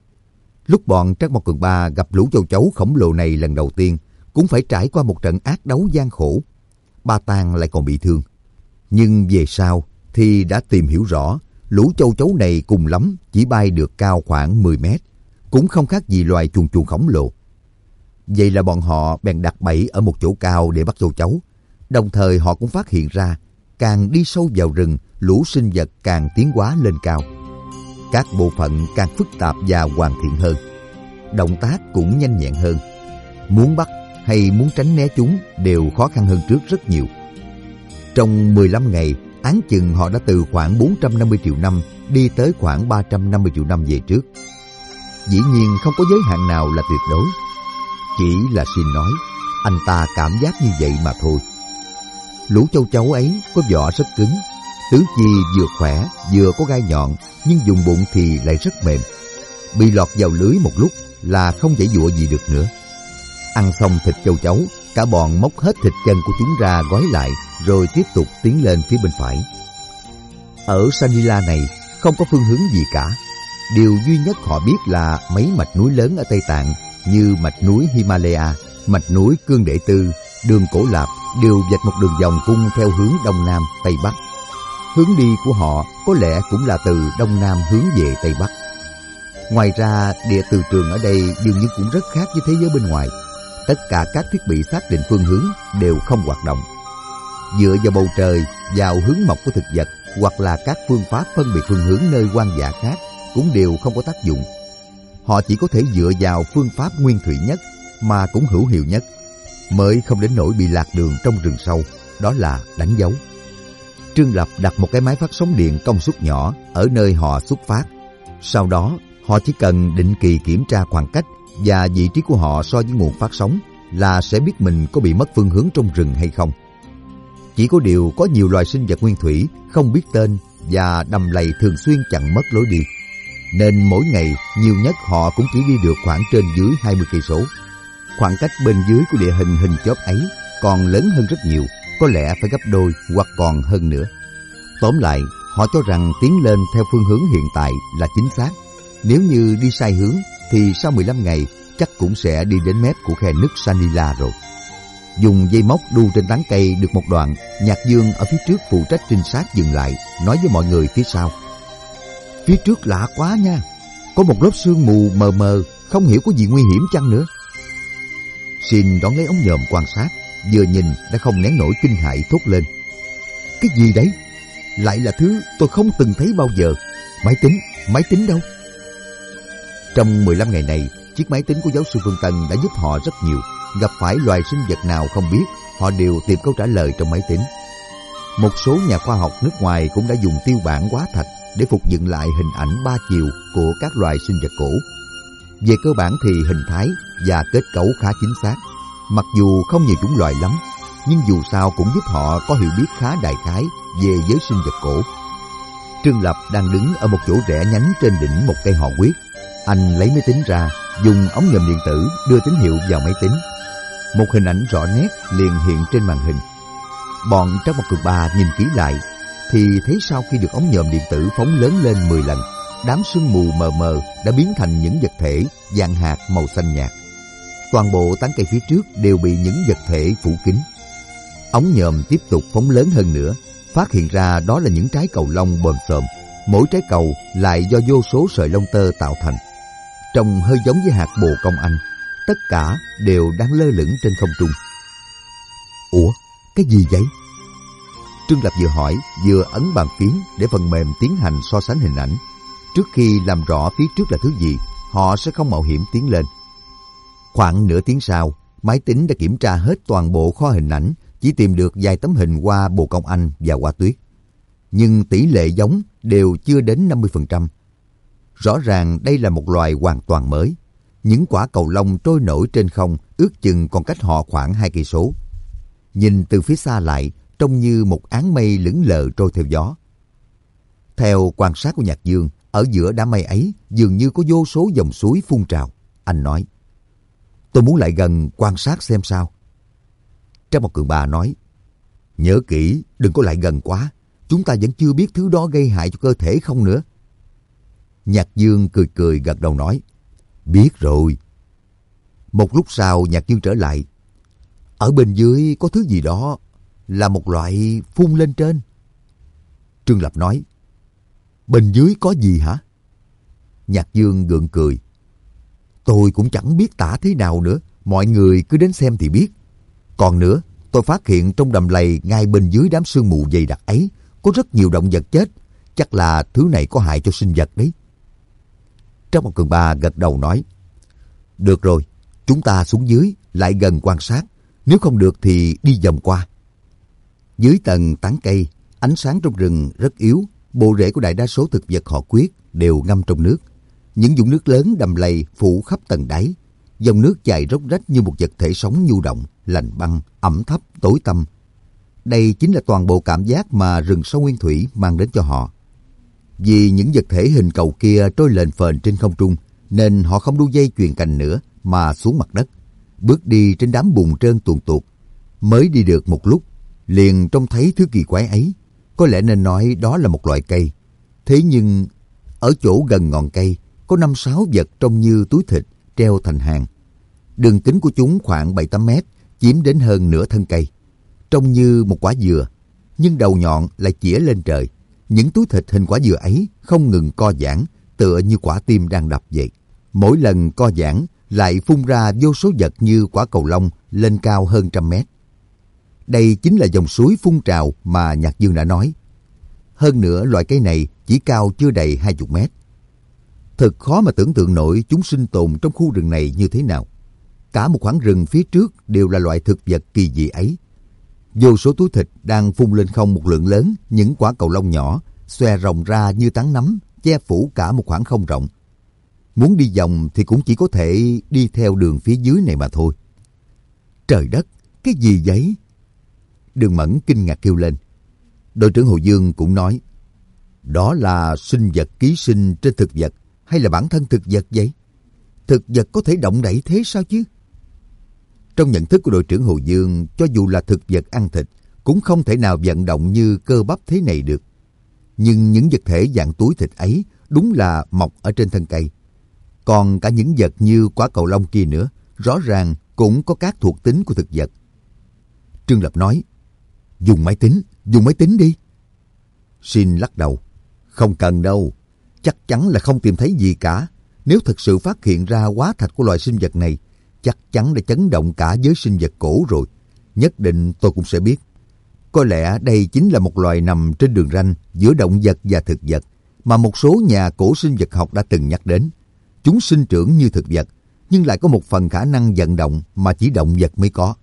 Lúc bọn Trác Mộc Cường Ba gặp lũ châu chấu khổng lồ này lần đầu tiên, cũng phải trải qua một trận ác đấu gian khổ. Ba Tàng lại còn bị thương. Nhưng về sau thì đã tìm hiểu rõ, lũ châu chấu này cùng lắm chỉ bay được cao khoảng mười mét, cũng không khác gì loài chuồn chuồn khổng lồ. Vậy là bọn họ bèn đặt bẫy ở một chỗ cao để bắt châu chấu. Đồng thời họ cũng phát hiện ra, càng đi sâu vào rừng, lũ sinh vật càng tiến hóa lên cao. Các bộ phận càng phức tạp và hoàn thiện hơn. Động tác cũng nhanh nhẹn hơn. Muốn bắt hay muốn tránh né chúng đều khó khăn hơn trước rất nhiều. Trong mười lăm ngày, áng chừng họ đã từ khoảng bốn trăm năm mươi triệu năm đi tới khoảng ba trăm năm mươi triệu năm về trước. Dĩ nhiên không có giới hạn nào là tuyệt đối. Chỉ là xin nói, anh ta cảm giác như vậy mà thôi. Lũ châu chấu ấy có vỏ rất cứng, tứ chi vừa khỏe vừa có gai nhọn, nhưng vùng bụng thì lại rất mềm. Bị lọt vào lưới một lúc là không dãy dụa gì được nữa. Ăn xong thịt châu chấu, cả bọn móc hết thịt chân của chúng ra gói lại, rồi tiếp tục tiến lên phía bên phải. Ở Sanila này không có phương hướng gì cả. Điều duy nhất họ biết là mấy mạch núi lớn ở Tây Tạng như mạch núi Himalaya, mạch núi Cương Đệ Tư, đường Cổ Lạp đều vạch một đường vòng cung theo hướng Đông Nam, Tây Bắc. Hướng đi của họ có lẽ cũng là từ Đông Nam hướng về Tây Bắc. Ngoài ra, địa từ trường ở đây dường như cũng rất khác với thế giới bên ngoài. Tất cả các thiết bị xác định phương hướng đều không hoạt động. Dựa vào bầu trời, vào hướng mọc của thực vật, hoặc là các phương pháp phân biệt phương hướng nơi hoang dã khác cũng đều không có tác dụng. Họ chỉ có thể dựa vào phương pháp nguyên thủy nhất mà cũng hữu hiệu nhất, mới không đến nỗi bị lạc đường trong rừng sâu, đó là đánh dấu. Trương Lập đặt một cái máy phát sóng điện công suất nhỏ ở nơi họ xuất phát. Sau đó, họ chỉ cần định kỳ kiểm tra khoảng cách và vị trí của họ so với nguồn phát sóng là sẽ biết mình có bị mất phương hướng trong rừng hay không. Chỉ có điều có nhiều loài sinh vật nguyên thủy không biết tên và đầm lầy thường xuyên chặn mất lối đi, nên mỗi ngày nhiều nhất họ cũng chỉ đi được khoảng trên dưới hai mươi cây số. Khoảng cách bên dưới của địa hình hình chóp ấy còn lớn hơn rất nhiều, có lẽ phải gấp đôi hoặc còn hơn nữa. Tóm lại, họ cho rằng tiến lên theo phương hướng hiện tại là chính xác. Nếu như đi sai hướng thì sau mười lăm ngày chắc cũng sẽ đi đến mép của khe nứt Sanila rồi. Dùng dây móc đu trên tán cây được một đoạn, Nhạc Dương ở phía trước phụ trách trinh sát dừng lại, nói với mọi người phía sau. Phía trước lạ quá nha, có một lớp sương mù mờ mờ, không hiểu có gì nguy hiểm chăng nữa. Xin đón lấy ống nhòm quan sát, vừa nhìn đã không nén nổi kinh hãi thốt lên. Cái gì đấy? Lại là thứ tôi không từng thấy bao giờ. Máy tính, máy tính đâu? Trong mười lăm ngày này, chiếc máy tính của giáo sư Phương Tân đã giúp họ rất nhiều. Gặp phải loài sinh vật nào không biết, họ đều tìm câu trả lời trong máy tính. Một số nhà khoa học nước ngoài cũng đã dùng tiêu bản hóa thạch để phục dựng lại hình ảnh ba chiều của các loài sinh vật cổ. Về cơ bản thì hình thái và kết cấu khá chính xác. Mặc dù không nhiều chủng loài lắm, nhưng dù sao cũng giúp họ có hiểu biết khá đại khái về giới sinh vật cổ. Trương Lập đang đứng ở một chỗ rẽ nhánh trên đỉnh một cây họ quyết. Anh lấy máy tính ra, dùng ống nhòm điện tử đưa tín hiệu vào máy tính. Một hình ảnh rõ nét liền hiện trên màn hình. Bọn Trác Mộc Cường Ba nhìn kỹ lại, thì thấy sau khi được ống nhòm điện tử phóng lớn lên mười lần, đám sương mù mờ mờ đã biến thành những vật thể dạng hạt màu xanh nhạt. Toàn bộ tán cây phía trước đều bị những vật thể phủ kín. Ống nhòm tiếp tục phóng lớn hơn nữa, phát hiện ra đó là những trái cầu lông bồm xồm. Mỗi trái cầu lại do vô số sợi lông tơ tạo thành, trông hơi giống với hạt bồ công anh. Tất cả đều đang lơ lửng trên không trung. Ủa, cái gì vậy? Trương Lập vừa hỏi vừa ấn bàn phím để phần mềm tiến hành so sánh hình ảnh. Trước khi làm rõ phía trước là thứ gì, họ sẽ không mạo hiểm tiến lên. Khoảng nửa tiếng sau, máy tính đã kiểm tra hết toàn bộ kho hình ảnh, chỉ tìm được vài tấm hình hoa bồ công anh và hoa tuyết. Nhưng tỷ lệ giống đều chưa đến năm mươi phần trăm. Rõ ràng đây là một loài hoàn toàn mới. Những quả cầu lông trôi nổi trên không ước chừng còn cách họ khoảng hai cây số. Nhìn từ phía xa lại, trông như một áng mây lững lờ trôi theo gió. Theo quan sát của Nhạc Dương, ở giữa đám mây ấy dường như có vô số dòng suối phun trào. Anh nói, tôi muốn lại gần quan sát xem sao. Trác Mộc Cường Ba nói, nhớ kỹ, đừng có lại gần quá. Chúng ta vẫn chưa biết thứ đó gây hại cho cơ thể không nữa. Nhạc Dương cười cười gật đầu nói, biết rồi. Một lúc sau Nhạc Dương trở lại. Ở bên dưới có thứ gì đó, là một loại phun lên trên. Trương Lập nói, bên dưới có gì hả? Nhạc Dương gượng cười, tôi cũng chẳng biết tả thế nào nữa, mọi người cứ đến xem thì biết. Còn nữa, tôi phát hiện trong đầm lầy ngay bên dưới đám sương mù dày đặc ấy có rất nhiều động vật chết, chắc là thứ này có hại cho sinh vật đấy. Trác Mộc Cường Ba gật đầu nói, được rồi, chúng ta xuống dưới, lại gần quan sát, nếu không được thì đi vòng qua. Dưới tầng tán cây, ánh sáng trong rừng rất yếu, bộ rễ của đại đa số thực vật họ quyết đều ngâm trong nước. Những vũng nước lớn đầm lầy phủ khắp tầng đáy, dòng nước chảy róc rách như một vật thể sống nhu động, lạnh băng, ẩm thấp, tối tăm. Đây chính là toàn bộ cảm giác mà rừng sâu nguyên thủy mang đến cho họ. Vì những vật thể hình cầu kia trôi lềnh phềnh trên không trung, nên họ không đu dây chuyền cành nữa mà xuống mặt đất, bước đi trên đám bùn trơn tuồn tuột. Mới đi được một lúc, liền trông thấy thứ kỳ quái ấy. Có lẽ nên nói đó là một loại cây. Thế nhưng ở chỗ gần ngọn cây có năm sáu vật trông như túi thịt treo thành hàng. Đường kính của chúng khoảng bảy tám mét, chiếm đến hơn nửa thân cây. Trông như một quả dừa, nhưng đầu nhọn lại chĩa lên trời. Những túi thịt hình quả dừa ấy không ngừng co giãn, tựa như quả tim đang đập vậy. Mỗi lần co giãn lại phun ra vô số vật như quả cầu lông lên cao hơn trăm mét. Đây chính là dòng suối phun trào mà Nhạc Dương đã nói. Hơn nữa loại cây này chỉ cao chưa đầy hai mươi mét. Thật khó mà tưởng tượng nổi chúng sinh tồn trong khu rừng này như thế nào. Cả một khoảng rừng phía trước đều là loại thực vật kỳ dị ấy. Vô số túi thịt đang phun lên không một lượng lớn những quả cầu lông nhỏ, xòe rộng ra như tán nấm, che phủ cả một khoảng không rộng. Muốn đi vòng thì cũng chỉ có thể đi theo đường phía dưới này mà thôi. Trời đất, cái gì vậy? Đường Mẫn kinh ngạc kêu lên. Đội trưởng Hồ Dương cũng nói, đó là sinh vật ký sinh trên thực vật hay là bản thân thực vật vậy? Thực vật có thể động đậy thế sao chứ? Trong nhận thức của đội trưởng Hồ Dương, cho dù là thực vật ăn thịt, cũng không thể nào vận động như cơ bắp thế này được. Nhưng những vật thể dạng túi thịt ấy đúng là mọc ở trên thân cây. Còn cả những vật như quả cầu lông kia nữa, rõ ràng cũng có các thuộc tính của thực vật. Trương Lập nói, dùng máy tính, dùng máy tính đi. Shin lắc đầu, không cần đâu, chắc chắn là không tìm thấy gì cả. Nếu thực sự phát hiện ra hóa thạch của loài sinh vật này, chắc chắn đã chấn động cả giới sinh vật cổ rồi. Nhất định tôi cũng sẽ biết. Có lẽ đây chính là một loài nằm trên đường ranh giữa động vật và thực vật mà một số nhà cổ sinh vật học đã từng nhắc đến. Chúng sinh trưởng như thực vật, nhưng lại có một phần khả năng vận động mà chỉ động vật mới có.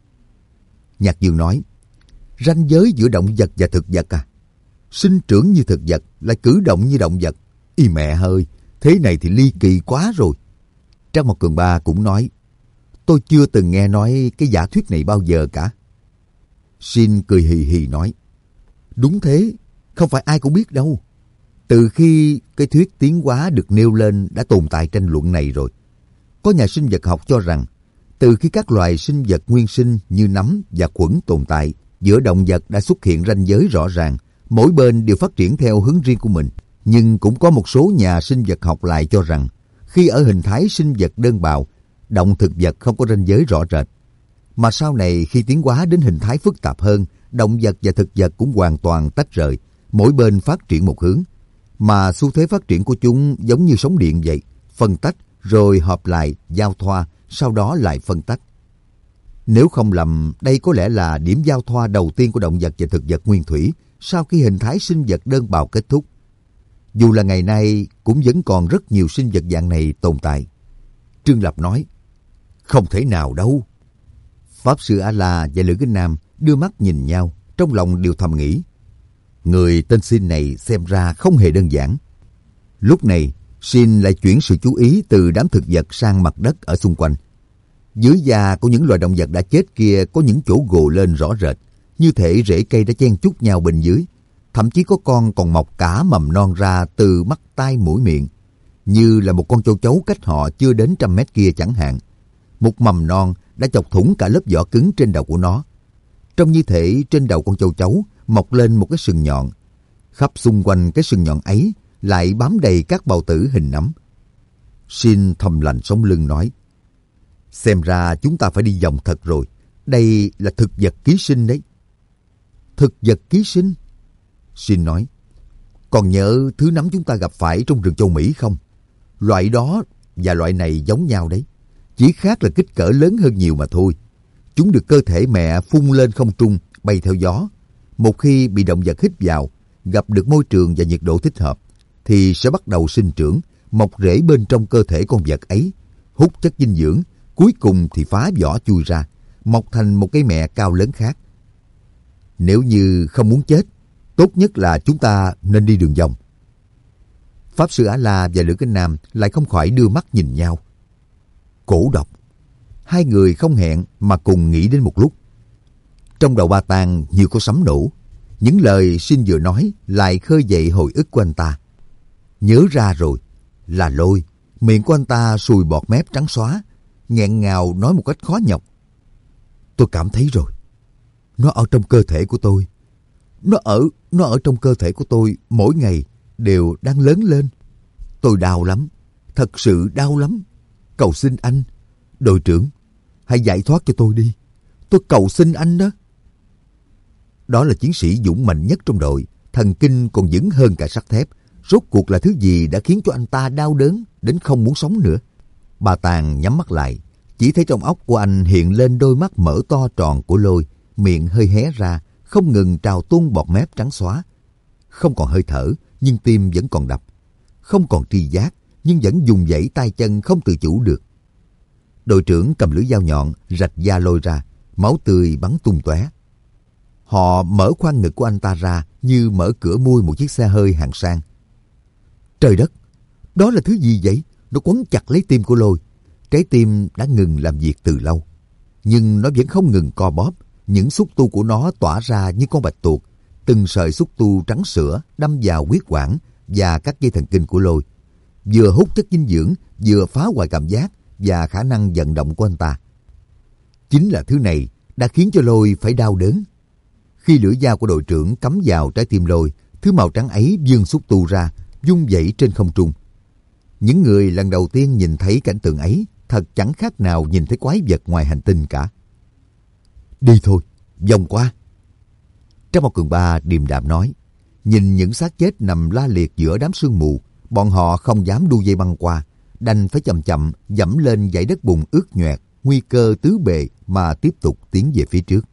Nhạc Dương nói, ranh giới giữa động vật và thực vật à? Sinh trưởng như thực vật, lại cử động như động vật. Y mẹ ơi, thế này thì ly kỳ quá rồi. Trang Mộc Cường Ba cũng nói, tôi chưa từng nghe nói cái giả thuyết này bao giờ cả. Shin cười hì hì nói, đúng thế, không phải ai cũng biết đâu. Từ khi cái thuyết tiến hóa được nêu lên đã tồn tại tranh luận này rồi. Có nhà sinh vật học cho rằng, từ khi các loài sinh vật nguyên sinh như nấm và khuẩn tồn tại, giữa động vật đã xuất hiện ranh giới rõ ràng, mỗi bên đều phát triển theo hướng riêng của mình. Nhưng cũng có một số nhà sinh vật học lại cho rằng, khi ở hình thái sinh vật đơn bào, động thực vật không có ranh giới rõ rệt. Mà sau này khi tiến hóa đến hình thái phức tạp hơn, động vật và thực vật cũng hoàn toàn tách rời, mỗi bên phát triển một hướng. Mà xu thế phát triển của chúng giống như sóng điện vậy, phân tách rồi hợp lại, giao thoa, sau đó lại phân tách. Nếu không lầm, đây có lẽ là điểm giao thoa đầu tiên của động vật và thực vật nguyên thủy sau khi hình thái sinh vật đơn bào kết thúc. Dù là ngày nay cũng vẫn còn rất nhiều sinh vật dạng này tồn tại. Trương Lập nói, không thể nào đâu. Pháp Sư A-la và Lữ Kính Nam đưa mắt nhìn nhau, trong lòng đều thầm nghĩ, người tên Shin này xem ra không hề đơn giản. Lúc này, Shin lại chuyển sự chú ý từ đám thực vật sang mặt đất ở xung quanh. Dưới da của những loài động vật đã chết kia có những chỗ gồ lên rõ rệt, như thể rễ cây đã chen chúc nhau bên dưới. Thậm chí có con còn mọc cả mầm non ra từ mắt, tai, mũi, miệng, như là một con châu chấu cách họ chưa đến trăm mét kia chẳng hạn. Một mầm non đã chọc thủng cả lớp vỏ cứng trên đầu của nó. Trông như thể trên đầu con châu chấu mọc lên một cái sừng nhọn. Khắp xung quanh cái sừng nhọn ấy lại bám đầy các bào tử hình nấm. Shin thầm lạnh sống lưng nói, xem ra chúng ta phải đi vòng thật rồi. Đây là thực vật ký sinh đấy. Thực vật ký sinh? Shin nói, còn nhớ thứ nấm chúng ta gặp phải trong rừng châu Mỹ không? Loại đó và loại này giống nhau đấy. Chỉ khác là kích cỡ lớn hơn nhiều mà thôi. Chúng được cơ thể mẹ phun lên không trung, bay theo gió. Một khi bị động vật hít vào, gặp được môi trường và nhiệt độ thích hợp, thì sẽ bắt đầu sinh trưởng, mọc rễ bên trong cơ thể con vật ấy, hút chất dinh dưỡng, cuối cùng thì phá vỏ chui ra, mọc thành một cây mẹ cao lớn khác. Nếu như không muốn chết, tốt nhất là chúng ta nên đi đường vòng. Pháp Sư A-la và Lữ Kính Nam lại không khỏi đưa mắt nhìn nhau. Cổ độc. Hai người không hẹn mà cùng nghĩ đến một lúc. Trong đầu Ba Tàng như có sấm nổ. Những lời Shin vừa nói lại khơi dậy hồi ức của anh ta. Nhớ ra rồi, là Lôi. Miệng của anh ta sùi bọt mép trắng xóa, nghẹn ngào nói một cách khó nhọc. Tôi cảm thấy rồi. Nó ở trong cơ thể của tôi. Nó ở, nó ở trong cơ thể của tôi mỗi ngày đều đang lớn lên. Tôi đau lắm, thật sự đau lắm. Cầu xin anh, đội trưởng, hãy giải thoát cho tôi đi. Tôi cầu xin anh đó. Đó là chiến sĩ dũng mạnh nhất trong đội, thần kinh còn vững hơn cả sắt thép. Rốt cuộc là thứ gì đã khiến cho anh ta đau đớn đến không muốn sống nữa? Bà Tàng nhắm mắt lại, chỉ thấy trong óc của anh hiện lên đôi mắt mở to tròn của Lôi, miệng hơi hé ra, không ngừng trào tuôn bọt mép trắng xóa. Không còn hơi thở, nhưng tim vẫn còn đập. Không còn tri giác, nhưng vẫn dùng dãy tay chân không tự chủ được. Đội trưởng cầm lưỡi dao nhọn rạch da Lôi ra, máu tươi bắn tung tóe. Họ mở khoang ngực của anh ta ra như mở cửa mui một chiếc xe hơi hạng sang. Trời đất, đó là thứ gì vậy? Nó quấn chặt lấy tim của Lôi. Trái tim đã ngừng làm việc từ lâu, nhưng nó vẫn không ngừng co bóp. Những xúc tu của nó tỏa ra như con bạch tuộc. Từng sợi xúc tu trắng sữa đâm vào huyết quản và các dây thần kinh của Lôi, vừa hút chất dinh dưỡng, vừa phá hoại cảm giác và khả năng vận động của anh ta. Chính là thứ này đã khiến cho Lôi phải đau đớn. Khi lưỡi dao của đội trưởng cắm vào trái tim Lôi, thứ màu trắng ấy vươn xúc tu ra, vung vẩy trên không trung. Những người lần đầu tiên nhìn thấy cảnh tượng ấy thật chẳng khác nào nhìn thấy quái vật ngoài hành tinh cả. Đi thôi, Vòng qua. Trang Mao Cường Ba điềm đạm nói. Nhìn những xác chết nằm la liệt giữa đám sương mù, bọn họ không dám đu dây băng qua, đành phải chậm chậm dẫm lên dãy đất bùn ướt nhoẹt, nguy cơ tứ bề mà tiếp tục tiến về phía trước.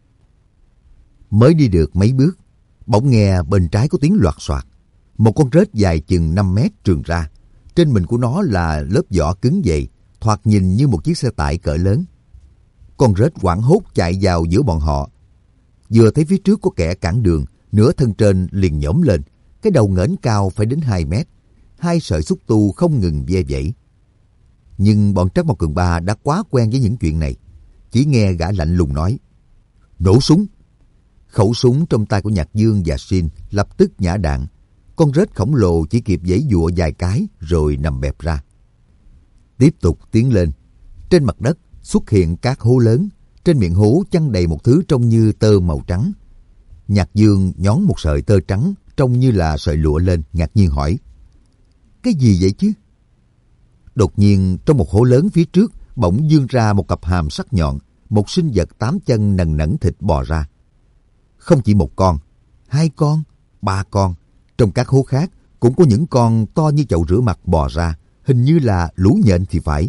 Mới đi được mấy bước, bỗng nghe bên trái có tiếng loạt soạt. Một con rết dài chừng năm mét trườn ra. Trên mình của nó là lớp vỏ cứng dày, thoạt nhìn như một chiếc xe tải cỡ lớn. Con rết hoảng hốt chạy vào giữa bọn họ. Vừa thấy phía trước có kẻ cản đường, nửa thân trên liền nhổm lên, cái đầu ngẩng cao phải đến hai mét. Hai sợi xúc tu không ngừng ve vẩy. Nhưng bọn Trác Mao Cường Ba đã quá quen với những chuyện này. Chỉ nghe gã lạnh lùng nói, nổ súng. Khẩu súng trong tay của Nhạc Dương và Sin lập tức nhả đạn. Con rết khổng lồ chỉ kịp giãy giụa vài cái rồi nằm bẹp ra. Tiếp tục tiến lên. Trên mặt đất xuất hiện các hố lớn. Trên miệng hố chăn đầy một thứ trông như tơ màu trắng. Nhạc Dương nhón một sợi tơ trắng trông như là sợi lụa lên, ngạc nhiên hỏi, cái gì vậy chứ? Đột nhiên trong một hố lớn phía trước bỗng vươn ra một cặp hàm sắc nhọn, một sinh vật tám chân nần nẫn thịt bò ra. Không chỉ một con, hai con, ba con. Trong các hố khác cũng có những con to như chậu rửa mặt bò ra, hình như là lũ nhện thì phải.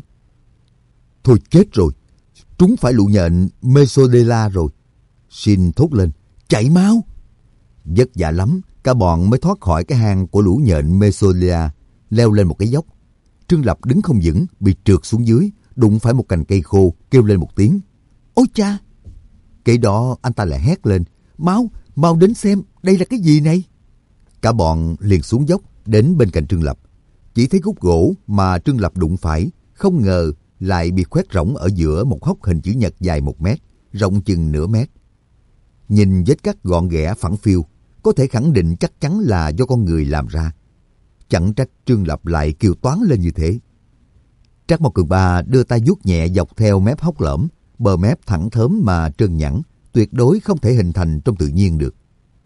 Thôi chết rồi, trúng phải lũ nhện Mesodela rồi. Sin thốt lên, chạy mau. Vất vả lắm, cả bọn mới thoát khỏi cái hang của lũ nhện Mesodela, leo lên một cái dốc. Trương Lập đứng không vững, bị trượt xuống dưới, đụng phải một cành cây khô, kêu lên một tiếng. Ôi cha! Kể đó anh ta lại hét lên, mau, mau đến xem, đây là cái gì này? Cả bọn liền xuống dốc, đến bên cạnh Trương Lập. Chỉ thấy khúc gỗ mà Trương Lập đụng phải, không ngờ lại bị khoét rỗng ở giữa một hốc hình chữ nhật dài một mét, rộng chừng nửa mét. Nhìn vết cắt gọn ghẽ phẳng phiu, có thể khẳng định chắc chắn là do con người làm ra. Chẳng trách Trương Lập lại kêu toán lên như thế. Trác Mao Cường Ba đưa tay vuốt nhẹ dọc theo mép hốc lõm, bờ mép thẳng thớm mà trơn nhẵn, tuyệt đối không thể hình thành trong tự nhiên được.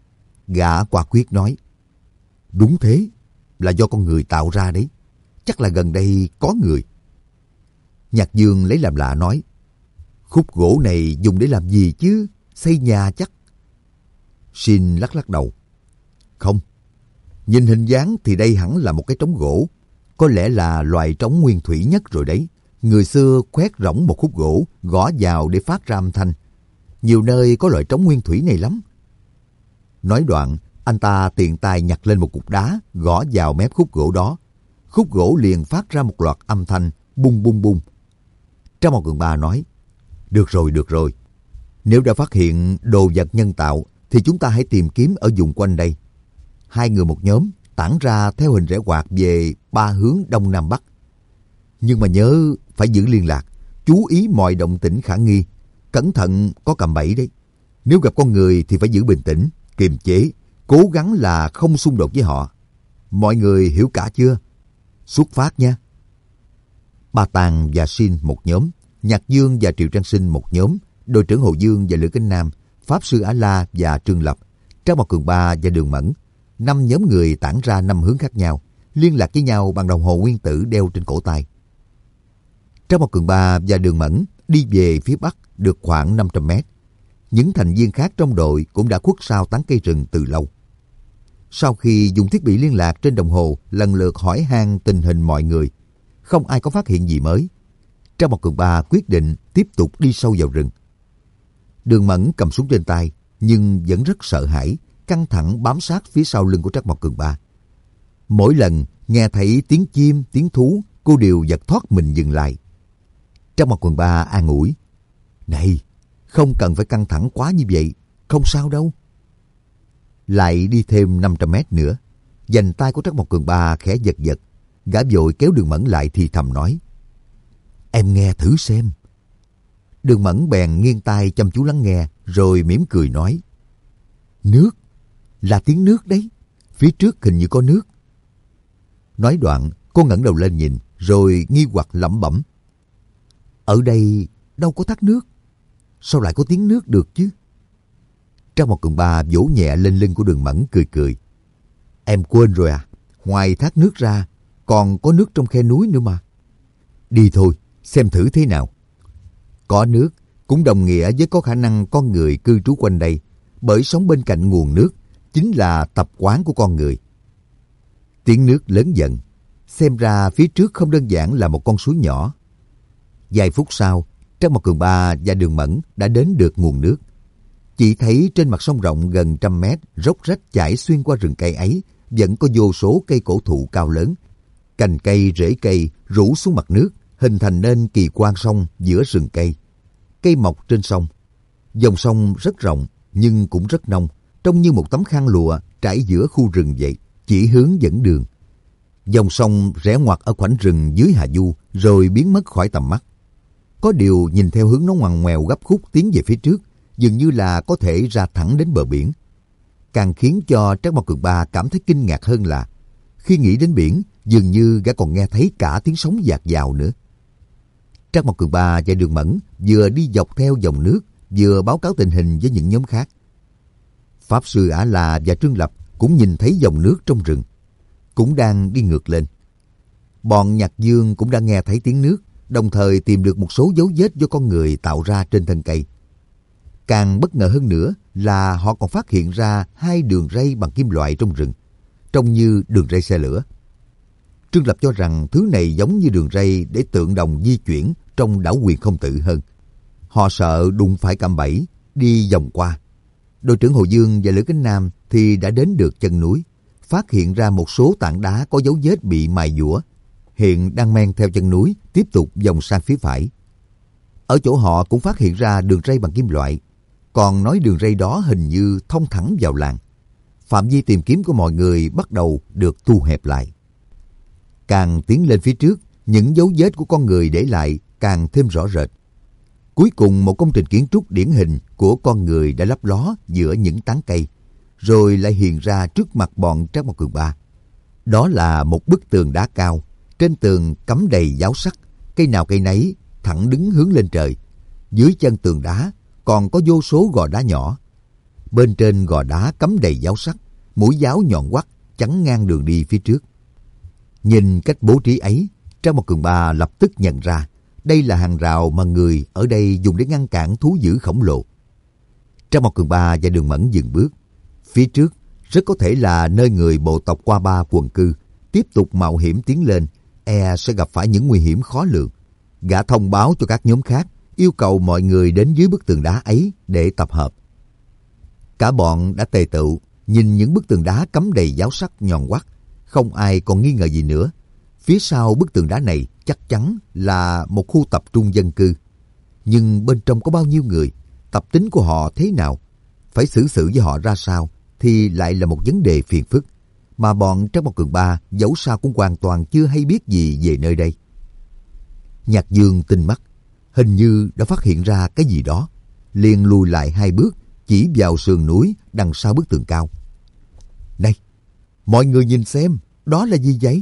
Gã quả quyết nói, đúng thế, là do con người tạo ra đấy. Chắc là gần đây có người. Nhạc Dương lấy làm lạ nói, khúc gỗ này dùng để làm gì chứ? Xây nhà chắc. Sin lắc lắc đầu. Không, nhìn hình dáng thì đây hẳn là một cái trống gỗ. Có lẽ là loài trống nguyên thủy nhất rồi đấy. Người xưa khoét rỗng một khúc gỗ, gõ vào để phát ra âm thanh. Nhiều nơi có loại trống nguyên thủy này lắm. Nói đoạn, anh ta tiện tay nhặt lên một cục đá, gõ vào mép khúc gỗ đó. Khúc gỗ liền phát ra một loạt âm thanh, bung bung bung. Trác Mao Cường Ba nói, được rồi, được rồi. Nếu đã phát hiện đồ vật nhân tạo, thì chúng ta hãy tìm kiếm ở vùng quanh đây. Hai người một nhóm, tản ra theo hình rẽ quạt về ba hướng đông nam bắc. Nhưng mà nhớ phải giữ liên lạc, chú ý mọi động tĩnh khả nghi. Cẩn thận có cạm bẫy đấy. Nếu gặp con người thì phải giữ bình tĩnh, kiềm chế, cố gắng là không xung đột với họ. Mọi người hiểu cả chưa? Xuất phát nha. Ba Tàng và Sin một nhóm, Nhạc Dương và Triệu Trang Sinh một nhóm, đội trưởng Hồ Dương và Lữ Kinh Nam, Pháp Sư Á La và Trương Lập, Trác Mao Cường Ba và Đường Mẫn. Năm nhóm người tản ra năm hướng khác nhau, liên lạc với nhau bằng đồng hồ nguyên tử đeo trên cổ tay. Trác Mao Cường Ba và Đường Mẫn đi về phía bắc được khoảng năm trăm mét. Những thành viên khác trong đội cũng đã khuất sau tán cây rừng từ lâu. Sau khi dùng thiết bị liên lạc trên đồng hồ lần lượt hỏi han tình hình mọi người, không ai có phát hiện gì mới. Trác Mao Cường Ba quyết định tiếp tục đi sâu vào rừng. Đường Mẫn cầm súng trên tay nhưng vẫn rất sợ hãi, căng thẳng bám sát phía sau lưng của Trác Mao Cường Ba. Mỗi lần nghe thấy tiếng chim, tiếng thú, cô đều giật thoát mình dừng lại. Trác Mao Cường Ba an ủi, này, không cần phải căng thẳng quá như vậy, không sao đâu. Lại đi thêm năm trăm mét nữa, vành tay của Trác Mao Cường Ba khẽ giật giật, gã vội kéo Đường Mẫn lại thì thầm nói, em nghe thử xem. Đường Mẫn bèn nghiêng tai chăm chú lắng nghe, rồi mỉm cười nói, nước, là tiếng nước đấy, phía trước hình như có nước. Nói đoạn, cô ngẩng đầu lên nhìn, rồi nghi hoặc lẩm bẩm, ở đây đâu có thác nước, sao lại có tiếng nước được chứ? Trác Mao Cường Ba vỗ nhẹ lên lưng của Đường Mẫn cười cười, em quên rồi à, ngoài thác nước ra còn có nước trong khe núi nữa mà. Đi thôi, xem thử thế nào. Có nước cũng đồng nghĩa với có khả năng con người cư trú quanh đây, bởi sống bên cạnh nguồn nước chính là tập quán của con người. Tiếng nước lớn dần, xem ra phía trước không đơn giản là một con suối nhỏ. Vài phút sau, Trác Mộc Cường Ba và Đường Mẫn đã đến được nguồn nước. Chỉ thấy trên mặt sông rộng gần trăm mét, róc rách chảy xuyên qua rừng cây ấy, vẫn có vô số cây cổ thụ cao lớn. Cành cây, rễ cây rủ xuống mặt nước, hình thành nên kỳ quan sông giữa rừng cây. Cây mọc trên sông. Dòng sông rất rộng nhưng cũng rất nông, trông như một tấm khăn lụa trải giữa khu rừng vậy, chỉ hướng dẫn đường. Dòng sông rẽ ngoặt ở khoảnh rừng dưới hạ du rồi biến mất khỏi tầm mắt. Có điều nhìn theo hướng nó ngoằn ngoèo gấp khúc tiến về phía trước, dường như là có thể ra thẳng đến bờ biển. Càng khiến cho Trác Mộc Cường Ba cảm thấy kinh ngạc hơn là khi nghĩ đến biển, dường như gã còn nghe thấy cả tiếng sóng dạt dào nữa. Trác Mộc Cường Ba và Đường Mẫn vừa đi dọc theo dòng nước, vừa báo cáo tình hình với những nhóm khác. Pháp Sư Ả La và Trương Lập cũng nhìn thấy dòng nước trong rừng, cũng đang đi ngược lên. Bọn Nhạc Dương cũng đã nghe thấy tiếng nước, đồng thời tìm được một số dấu vết do con người tạo ra trên thân cây. Càng bất ngờ hơn nữa là họ còn phát hiện ra hai đường ray bằng kim loại trong rừng, trông như đường ray xe lửa. Trương Lập cho rằng thứ này giống như đường ray để tượng đồng di chuyển trong đảo Quyền Không Tự hơn. Họ sợ đụng phải cạm bẫy, đi vòng qua. Đội trưởng Hồ Dương và Lữ Kính Nam thì đã đến được chân núi, phát hiện ra một số tảng đá có dấu vết bị mài dũa, hiện đang men theo chân núi tiếp tục vòng sang phía phải. Ở chỗ họ cũng phát hiện ra đường ray bằng kim loại, còn nói đường ray đó hình như thông thẳng vào làng. Phạm vi tìm kiếm của mọi người bắt đầu được thu hẹp lại. Càng tiến lên phía trước, những dấu vết của con người để lại càng thêm rõ rệt. Cuối cùng một công trình kiến trúc điển hình của con người đã lấp ló giữa những tán cây, rồi lại hiện ra trước mặt bọn Trác Mộc Cường Ba. Đó là một bức tường đá cao, trên tường cắm đầy giáo sắc, cây nào cây nấy thẳng đứng hướng lên trời. Dưới chân tường đá còn có vô số gò đá nhỏ. Bên trên gò đá cắm đầy giáo sắc, mũi giáo nhọn quắt chắn ngang đường đi phía trước. Nhìn cách bố trí ấy, Trác Mộc Cường Ba lập tức nhận ra đây là hàng rào mà người ở đây dùng để ngăn cản thú dữ khổng lồ. Trác Mộc Cường Ba và Đường Mẫn dừng bước. Phía trước rất có thể là nơi người bộ tộc Qua Ba quần cư. Tiếp tục mạo hiểm tiến lên, e sẽ gặp phải những nguy hiểm khó lường. Gã thông báo cho các nhóm khác, yêu cầu mọi người đến dưới bức tường đá ấy để tập hợp. Cả bọn đã tề tựu, nhìn những bức tường đá cắm đầy giáo sắc nhọn quắt, không ai còn nghi ngờ gì nữa. Phía sau bức tường đá này chắc chắn là một khu tập trung dân cư. Nhưng bên trong có bao nhiêu người, tập tính của họ thế nào, phải xử sự với họ ra sao thì lại là một vấn đề phiền phức mà bọn Trác Mộc Cường Ba dẫu sao cũng hoàn toàn chưa hay biết gì về nơi đây. Nhạc Dương tinh mắt, hình như đã phát hiện ra cái gì đó, liền lùi lại hai bước, chỉ vào sườn núi đằng sau bức tường cao. Này, mọi người nhìn xem, đó là gì vậy?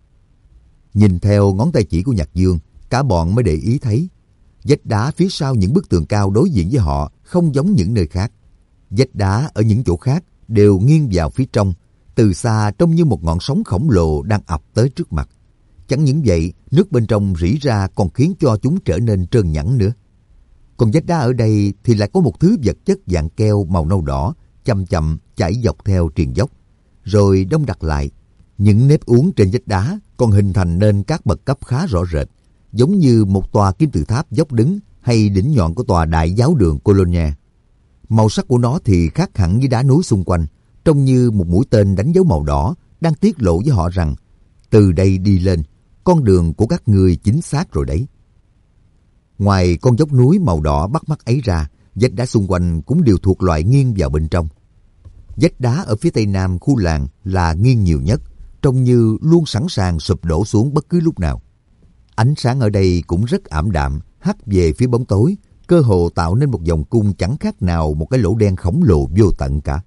Nhìn theo ngón tay chỉ của Nhạc Dương, cả bọn mới để ý thấy vách đá phía sau những bức tường cao đối diện với họ không giống những nơi khác. Vách đá ở những chỗ khác đều nghiêng vào phía trong, từ xa trông như một ngọn sóng khổng lồ đang ập tới trước mặt. Chẳng những vậy, nước bên trong rỉ ra còn khiến cho chúng trở nên trơn nhẵn nữa. Còn vách đá ở đây thì lại có một thứ vật chất dạng keo màu nâu đỏ, chậm chậm chảy dọc theo triền dốc, rồi đông đặc lại. Những nếp uốn trên vách đá còn hình thành nên các bậc cấp khá rõ rệt, giống như một tòa kim tự tháp dốc đứng hay đỉnh nhọn của tòa đại giáo đường Cologne. Màu sắc của nó thì khác hẳn với đá núi xung quanh, trông như một mũi tên đánh dấu màu đỏ đang tiết lộ với họ rằng từ đây đi lên, con đường của các ngươi chính xác rồi đấy. Ngoài con dốc núi màu đỏ bắt mắt ấy ra, vách đá xung quanh cũng đều thuộc loại nghiêng vào bên trong. Vách đá ở phía tây nam khu làng là nghiêng nhiều nhất, trông như luôn sẵn sàng sụp đổ xuống bất cứ lúc nào. Ánh sáng ở đây cũng rất ảm đạm, hắt về phía bóng tối, cơ hồ tạo nên một vòng cung chẳng khác nào một cái lỗ đen khổng lồ vô tận cả.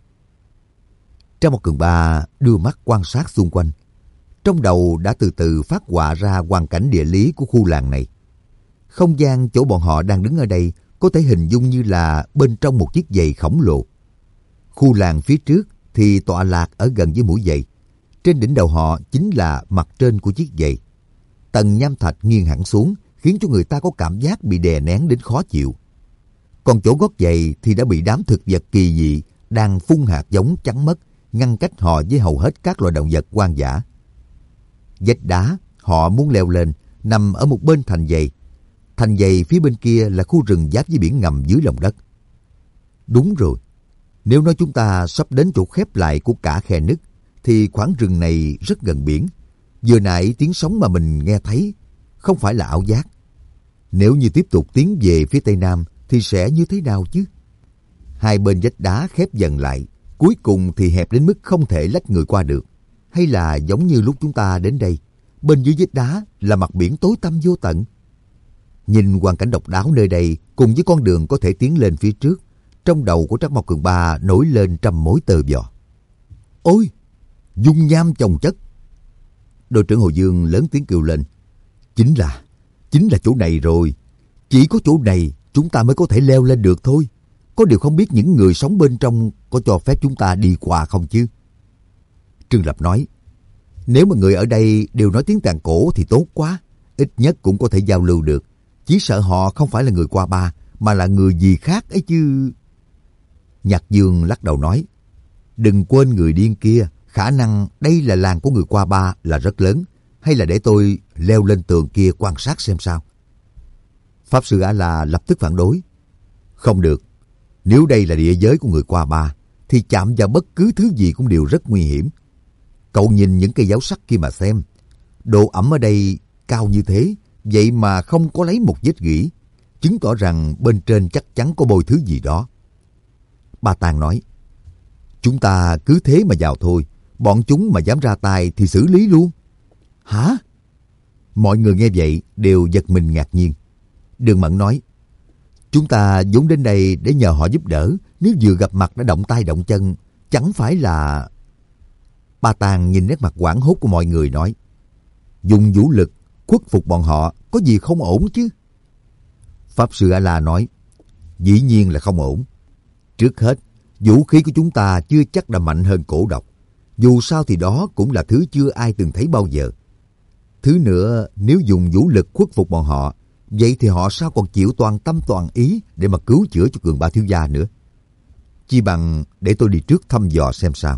Trác Mộc Cường Ba đưa mắt quan sát xung quanh. Trong đầu đã từ từ phát họa ra hoàn cảnh địa lý của khu làng này. Không gian chỗ bọn họ đang đứng ở đây có thể hình dung như là bên trong một chiếc giày khổng lồ. Khu làng phía trước thì tọa lạc ở gần với mũi giày. Trên đỉnh đầu họ chính là mặt trên của chiếc giày. Tầng nham thạch nghiêng hẳn xuống, khiến cho người ta có cảm giác bị đè nén đến khó chịu. Còn chỗ gót giày thì đã bị đám thực vật kỳ dị đang phun hạt giống chắn mất, ngăn cách họ với hầu hết các loài động vật hoang dã. Vách đá họ muốn leo lên nằm ở một bên thành giày. Thành giày phía bên kia là khu rừng giáp với biển ngầm dưới lòng đất. Đúng rồi, nếu nói chúng ta sắp đến chỗ khép lại của cả khe nứt, thì khoảng rừng này rất gần biển. Vừa nãy tiếng sóng mà mình nghe thấy không phải là ảo giác. Nếu như tiếp tục tiến về phía tây nam thì sẽ như thế nào chứ? Hai bên vách đá khép dần lại, cuối cùng thì hẹp đến mức không thể lách người qua được. Hay là giống như lúc chúng ta đến đây, bên dưới vách đá là mặt biển tối tăm vô tận. Nhìn hoàn cảnh độc đáo nơi đây cùng với con đường có thể tiến lên phía trước, trong đầu của Trắc Mộc Cường Ba nổi lên trăm mối tơ vò. Ôi, dung nham chồng chất! Đội trưởng Hồ Dương lớn tiếng kêu lên. Chính là, chính là chỗ này rồi. Chỉ có chỗ này chúng ta mới có thể leo lên được thôi. Có điều không biết những người sống bên trong có cho phép chúng ta đi qua không chứ? Trương Lập nói. Nếu mà người ở đây đều nói tiếng Tàn Cổ thì tốt quá. Ít nhất cũng có thể giao lưu được. Chỉ sợ họ không phải là người Qua Ba, mà là người gì khác ấy chứ. Nhạc Dương lắc đầu nói. Đừng quên người điên kia. Khả năng đây là làng của người Qua Ba là rất lớn. Hay là để tôi leo lên tường kia quan sát xem sao? Pháp sư A-la lập tức phản đối. Không được. Nếu đây là địa giới của người Qua Ba, thì chạm vào bất cứ thứ gì cũng đều rất nguy hiểm. Cậu nhìn những cây giáo sắt kia mà xem. Độ ẩm ở đây cao như thế, vậy mà không có lấy một vết gỉ, chứng tỏ rằng bên trên chắc chắn có bôi thứ gì đó. Ba Tàng nói. Chúng ta cứ thế mà vào thôi. Bọn chúng mà dám ra tay thì xử lý luôn. Hả? Mọi người nghe vậy đều giật mình ngạc nhiên. Đường Mẫn nói. Chúng ta vốn đến đây để nhờ họ giúp đỡ. Nếu vừa gặp mặt đã động tay động chân, chẳng phải là... Ba Tàng nhìn nét mặt hoảng hốt của mọi người nói. Dùng vũ lực khuất phục bọn họ có gì không ổn chứ? Pháp sư A-la nói. Dĩ nhiên là không ổn. Trước hết, vũ khí của chúng ta chưa chắc đã mạnh hơn cổ độc. Dù sao thì đó cũng là thứ chưa ai từng thấy bao giờ. Thứ nữa, nếu dùng vũ lực khuất phục bọn họ, vậy thì họ sao còn chịu toàn tâm toàn ý để mà cứu chữa cho Cường Ba thiếu gia nữa? Chi bằng để tôi đi trước thăm dò xem sao.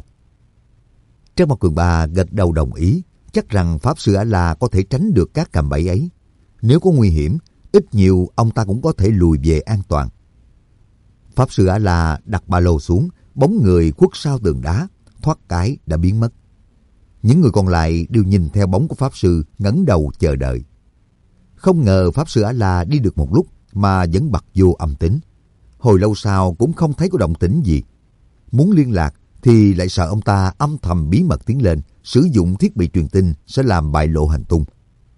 Trác Mộc Cường Ba gật đầu đồng ý, chắc rằng Pháp sư A-la có thể tránh được các cạm bẫy ấy. Nếu có nguy hiểm, ít nhiều ông ta cũng có thể lùi về an toàn. Pháp sư A-la đặt ba lô xuống, bóng người khuất sau tường đá, thoát cái đã biến mất. Những người còn lại đều nhìn theo bóng của Pháp sư, ngẩng đầu chờ đợi. Không ngờ Pháp sư A-la đi được một lúc mà vẫn bặt vô âm tính. Hồi lâu sau cũng không thấy có động tĩnh gì. Muốn liên lạc thì lại sợ ông ta âm thầm bí mật tiến lên, sử dụng thiết bị truyền tin sẽ làm bại lộ hành tung.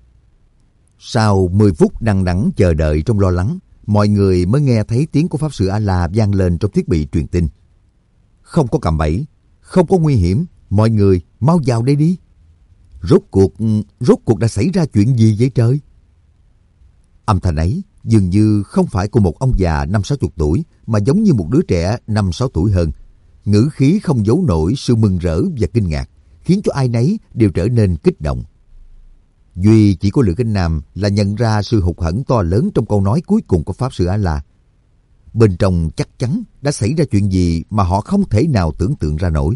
Sau mười phút đằng đẵng chờ đợi trong lo lắng, mọi người mới nghe thấy tiếng của Pháp sư A-la vang lên trong thiết bị truyền tin. Không có cạm bẫy, không có nguy hiểm, mọi người mau vào đây đi. Rốt cuộc, rốt cuộc đã xảy ra chuyện gì vậy trời? Âm thanh ấy dường như không phải của một ông già năm sáu chục tuổi, mà giống như một đứa trẻ năm sáu tuổi hơn. Ngữ khí không giấu nổi sự mừng rỡ và kinh ngạc, khiến cho ai nấy đều trở nên kích động. Duy chỉ có Lữ Kinh Nam là nhận ra sự hụt hẫng to lớn trong câu nói cuối cùng của Pháp sư A-la. Bên trong chắc chắn đã xảy ra chuyện gì mà họ không thể nào tưởng tượng ra nổi.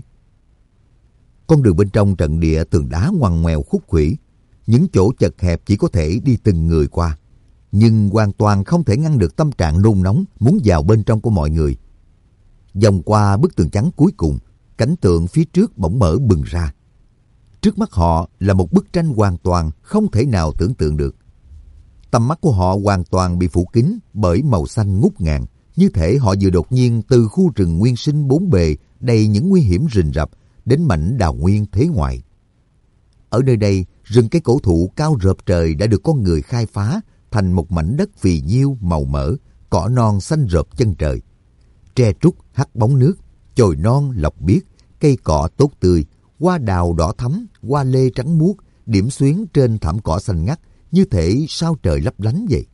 Con đường bên trong trận địa tường đá ngoằn ngoèo khúc khuỷu, những chỗ chật hẹp chỉ có thể đi từng người qua, nhưng hoàn toàn không thể ngăn được tâm trạng nôn nóng muốn vào bên trong của mọi người. Vòng qua bức tường trắng cuối cùng, cảnh tượng phía trước bỗng mở bừng ra. Trước mắt họ là một bức tranh hoàn toàn không thể nào tưởng tượng được. Tầm mắt của họ hoàn toàn bị phủ kín bởi màu xanh ngút ngàn, như thể họ vừa đột nhiên từ khu rừng nguyên sinh bốn bề đầy những nguy hiểm rình rập đến mảnh đào nguyên thế ngoại. Ở nơi đây, rừng cây cổ thụ cao rợp trời đã được con người khai phá thành một mảnh đất phì nhiêu màu mỡ, cỏ non xanh rợp chân trời. Tre trúc hắt bóng nước, chồi non lộc biếc, cây cỏ tốt tươi, hoa đào đỏ thắm, hoa lê trắng muốt, điểm xuyến trên thảm cỏ xanh ngắt, như thể sao trời lấp lánh vậy.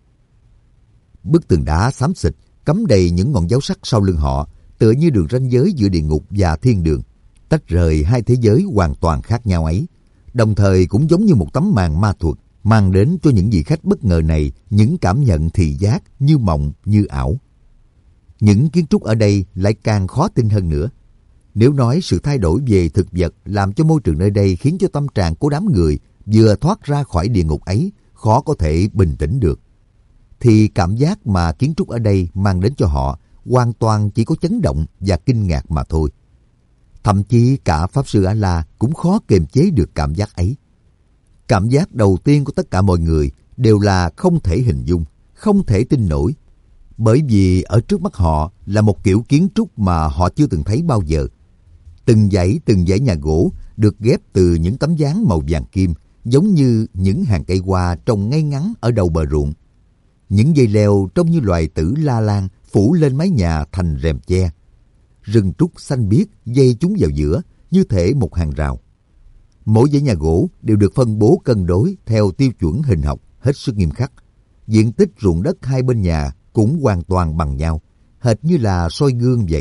Bức tường đá xám xịt cắm đầy những ngọn giáo sắc sau lưng họ, tựa như đường ranh giới giữa địa ngục và thiên đường, tách rời hai thế giới hoàn toàn khác nhau ấy, đồng thời cũng giống như một tấm màn ma thuật, mang đến cho những vị khách bất ngờ này những cảm nhận thị giác như mộng như ảo. Những kiến trúc ở đây lại càng khó tin hơn nữa. Nếu nói sự thay đổi về thực vật làm cho môi trường nơi đây khiến cho tâm trạng của đám người vừa thoát ra khỏi địa ngục ấy khó có thể bình tĩnh được, thì cảm giác mà kiến trúc ở đây mang đến cho họ hoàn toàn chỉ có chấn động và kinh ngạc mà thôi. Thậm chí cả Pháp Sư A-la cũng khó kiềm chế được cảm giác ấy. Cảm giác đầu tiên của tất cả mọi người đều là không thể hình dung, không thể tin nổi. Bởi vì ở trước mắt họ là một kiểu kiến trúc mà họ chưa từng thấy bao giờ. Từng dãy từng dãy nhà gỗ được ghép từ những tấm ván màu vàng kim, giống như những hàng cây hoa trồng ngay ngắn ở đầu bờ ruộng. Những dây leo trông như loài tử la lan phủ lên mái nhà thành rèm che. Rừng trúc xanh biếc dây chúng vào giữa như thể một hàng rào. Mỗi dãy nhà gỗ đều được phân bố cân đối theo tiêu chuẩn hình học hết sức nghiêm khắc. Diện tích ruộng đất hai bên nhà cũng hoàn toàn bằng nhau, hệt như là soi gương vậy.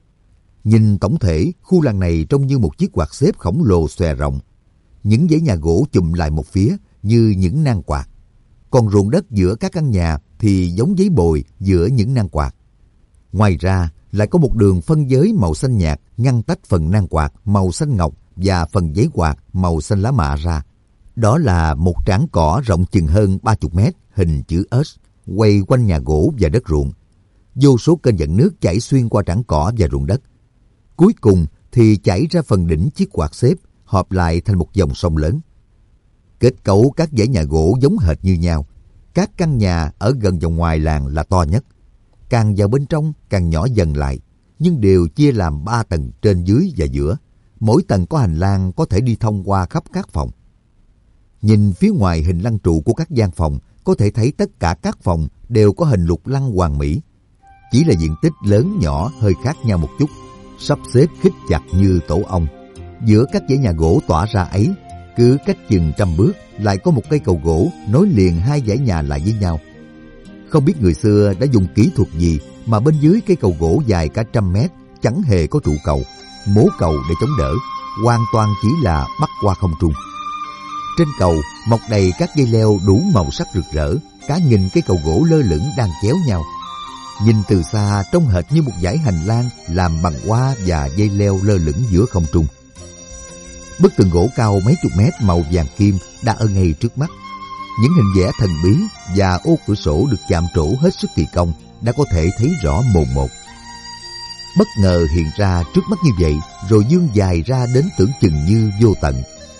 Nhìn tổng thể, khu làng này trông như một chiếc quạt xếp khổng lồ xòe rộng. Những dãy nhà gỗ chụm lại một phía như những nang quạt. Còn ruộng đất giữa các căn nhà thì giống giấy bồi giữa những nang quạt. Ngoài ra, lại có một đường phân giới màu xanh nhạt ngăn tách phần nang quạt màu xanh ngọc và phần giấy quạt màu xanh lá mạ ra. Đó là một trảng cỏ rộng chừng hơn ba mươi mét, hình chữ S, quay quanh nhà gỗ và đất ruộng. Vô số kênh dẫn nước chảy xuyên qua trảng cỏ và ruộng đất. Cuối cùng thì chảy ra phần đỉnh chiếc quạt xếp, hợp lại thành một dòng sông lớn. Kết cấu các dãy nhà gỗ giống hệt như nhau. Các căn nhà ở gần vòng ngoài làng là to nhất. Càng vào bên trong càng nhỏ dần lại, nhưng đều chia làm ba tầng trên dưới và giữa. Mỗi tầng có hành lang có thể đi thông qua khắp các phòng. Nhìn phía ngoài hình lăng trụ của các gian phòng, có thể thấy tất cả các phòng đều có hình lục lăng hoàn mỹ. Chỉ là diện tích lớn nhỏ hơi khác nhau một chút, sắp xếp khít chặt như tổ ong. Giữa các dãy nhà gỗ tỏa ra ấy, cứ cách chừng trăm bước lại có một cây cầu gỗ nối liền hai dãy nhà lại với nhau. Không biết người xưa đã dùng kỹ thuật gì mà bên dưới cây cầu gỗ dài cả trăm mét chẳng hề có trụ cầu, mố cầu để chống đỡ, hoàn toàn chỉ là bắc qua không trung. Trên cầu mọc đầy các dây leo đủ màu sắc rực rỡ, cả nghìn cây cầu gỗ lơ lửng đang chéo nhau. Nhìn từ xa trông hệt như một dãy hành lang làm bằng hoa và dây leo lơ lửng giữa không trung. Bức tường gỗ cao mấy chục mét màu vàng kim đã ở ngay trước mắt. Những hình vẽ thần bí và ô cửa sổ được chạm trổ hết sức kỳ công đã có thể thấy rõ mồn một. Bất ngờ hiện ra trước mắt như vậy, rồi vươn dài ra đến tưởng chừng như vô tận.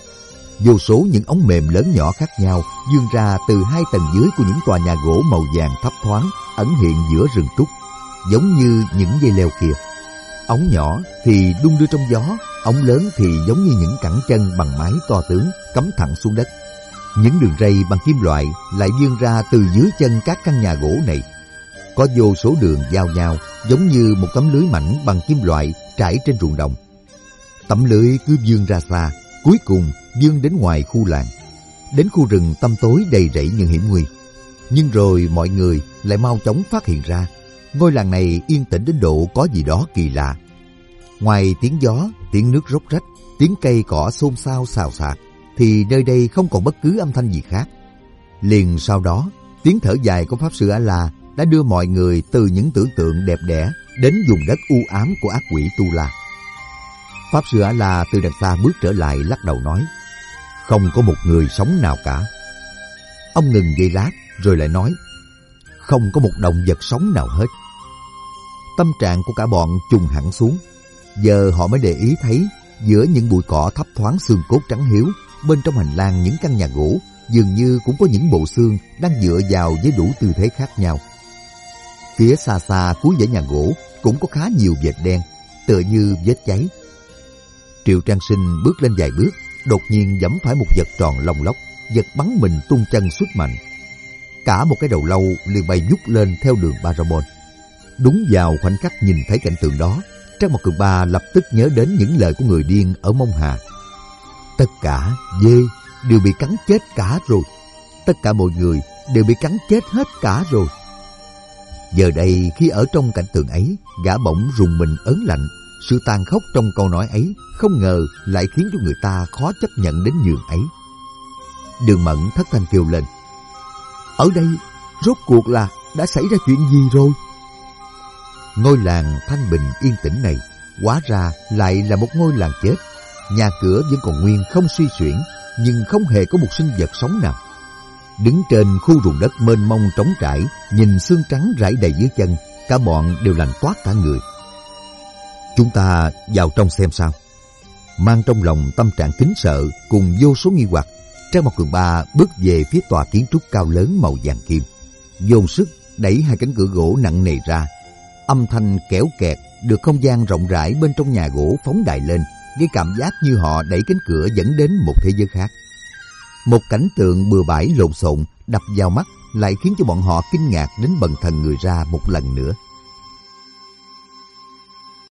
Vô số những ống mềm lớn nhỏ khác nhau vươn ra từ hai tầng dưới của những tòa nhà gỗ màu vàng thấp thoáng ẩn hiện giữa rừng trúc, giống như những dây leo kia. Ống nhỏ thì đung đưa trong gió, ống lớn thì giống như những cẳng chân bằng mái to tướng cắm thẳng xuống đất. Những đường ray bằng kim loại lại vươn ra từ dưới chân các căn nhà gỗ này. Có vô số đường giao nhau giống như một tấm lưới mảnh bằng kim loại trải trên ruộng đồng. Tấm lưới cứ vươn ra xa, cuối cùng vươn đến ngoài khu làng, đến khu rừng tăm tối đầy rẫy những hiểm nguy. Nhưng rồi mọi người lại mau chóng phát hiện ra, ngôi làng này yên tĩnh đến độ có gì đó kỳ lạ. Ngoài tiếng gió, tiếng nước róc rách, tiếng cây cỏ xôn xao xào xạc, thì nơi đây không còn bất cứ âm thanh gì khác. Liền sau đó, tiếng thở dài của Pháp Sư A-la đã đưa mọi người từ những tưởng tượng đẹp đẽ đến vùng đất u ám của ác quỷ Tu La. Pháp Sư A-la từ đằng xa bước trở lại lắc đầu nói, không có một người sống nào cả. Ông ngừng giây lát rồi lại nói, không có một động vật sống nào hết. Tâm trạng của cả bọn trùng hẳn xuống. Giờ họ mới để ý thấy giữa những bụi cỏ thấp thoáng xương cốt trắng hiếu, bên trong hành lang những căn nhà gỗ dường như cũng có những bộ xương đang dựa vào với đủ tư thế khác nhau. Phía xa xa cuối dãy nhà gỗ cũng có khá nhiều vệt đen, tựa như vết cháy. Triệu Trang Sinh bước lên vài bước, đột nhiên giẫm phải một vật tròn lông lốc, giật bắn mình tung chân xuất mạnh. Cả một cái đầu lâu liền bay vút lên theo đường Parabol. Đúng vào khoảnh khắc nhìn thấy cảnh tượng đó, Trác Mộc Cường Ba lập tức nhớ đến những lời của người điên ở Mông Hà. Tất cả dê đều bị cắn chết cả rồi. Tất cả mọi người đều bị cắn chết hết cả rồi. Giờ đây khi ở trong cảnh tượng ấy, gã bỗng rùng mình ớn lạnh. Sự tàn khốc trong câu nói ấy không ngờ lại khiến cho người ta khó chấp nhận đến nhường ấy. Đường Mẫn thất thanh kêu lên, ở đây rốt cuộc là đã xảy ra chuyện gì rồi? Ngôi làng thanh bình yên tĩnh này hóa ra lại là một ngôi làng chết. Nhà cửa vẫn còn nguyên không suy xuyển, nhưng không hề có một sinh vật sống nào. Đứng trên khu ruộng đất mênh mông trống trải, nhìn xương trắng rải đầy dưới chân, cả bọn đều lạnh toát cả người. Chúng ta vào trong xem sao. Mang trong lòng tâm trạng kính sợ cùng vô số nghi hoặc, Trang Mặt Cường Ba bước về phía tòa kiến trúc cao lớn màu vàng kim, dồn sức đẩy hai cánh cửa gỗ nặng nề ra. Âm thanh kéo kẹt được không gian rộng rãi bên trong nhà gỗ phóng đại lên, gây cảm giác như họ đẩy cánh cửa dẫn đến một thế giới khác. Một cảnh tượng bừa bãi lộn xộn đập vào mắt lại khiến cho bọn họ kinh ngạc đến bần thần người ra một lần nữa.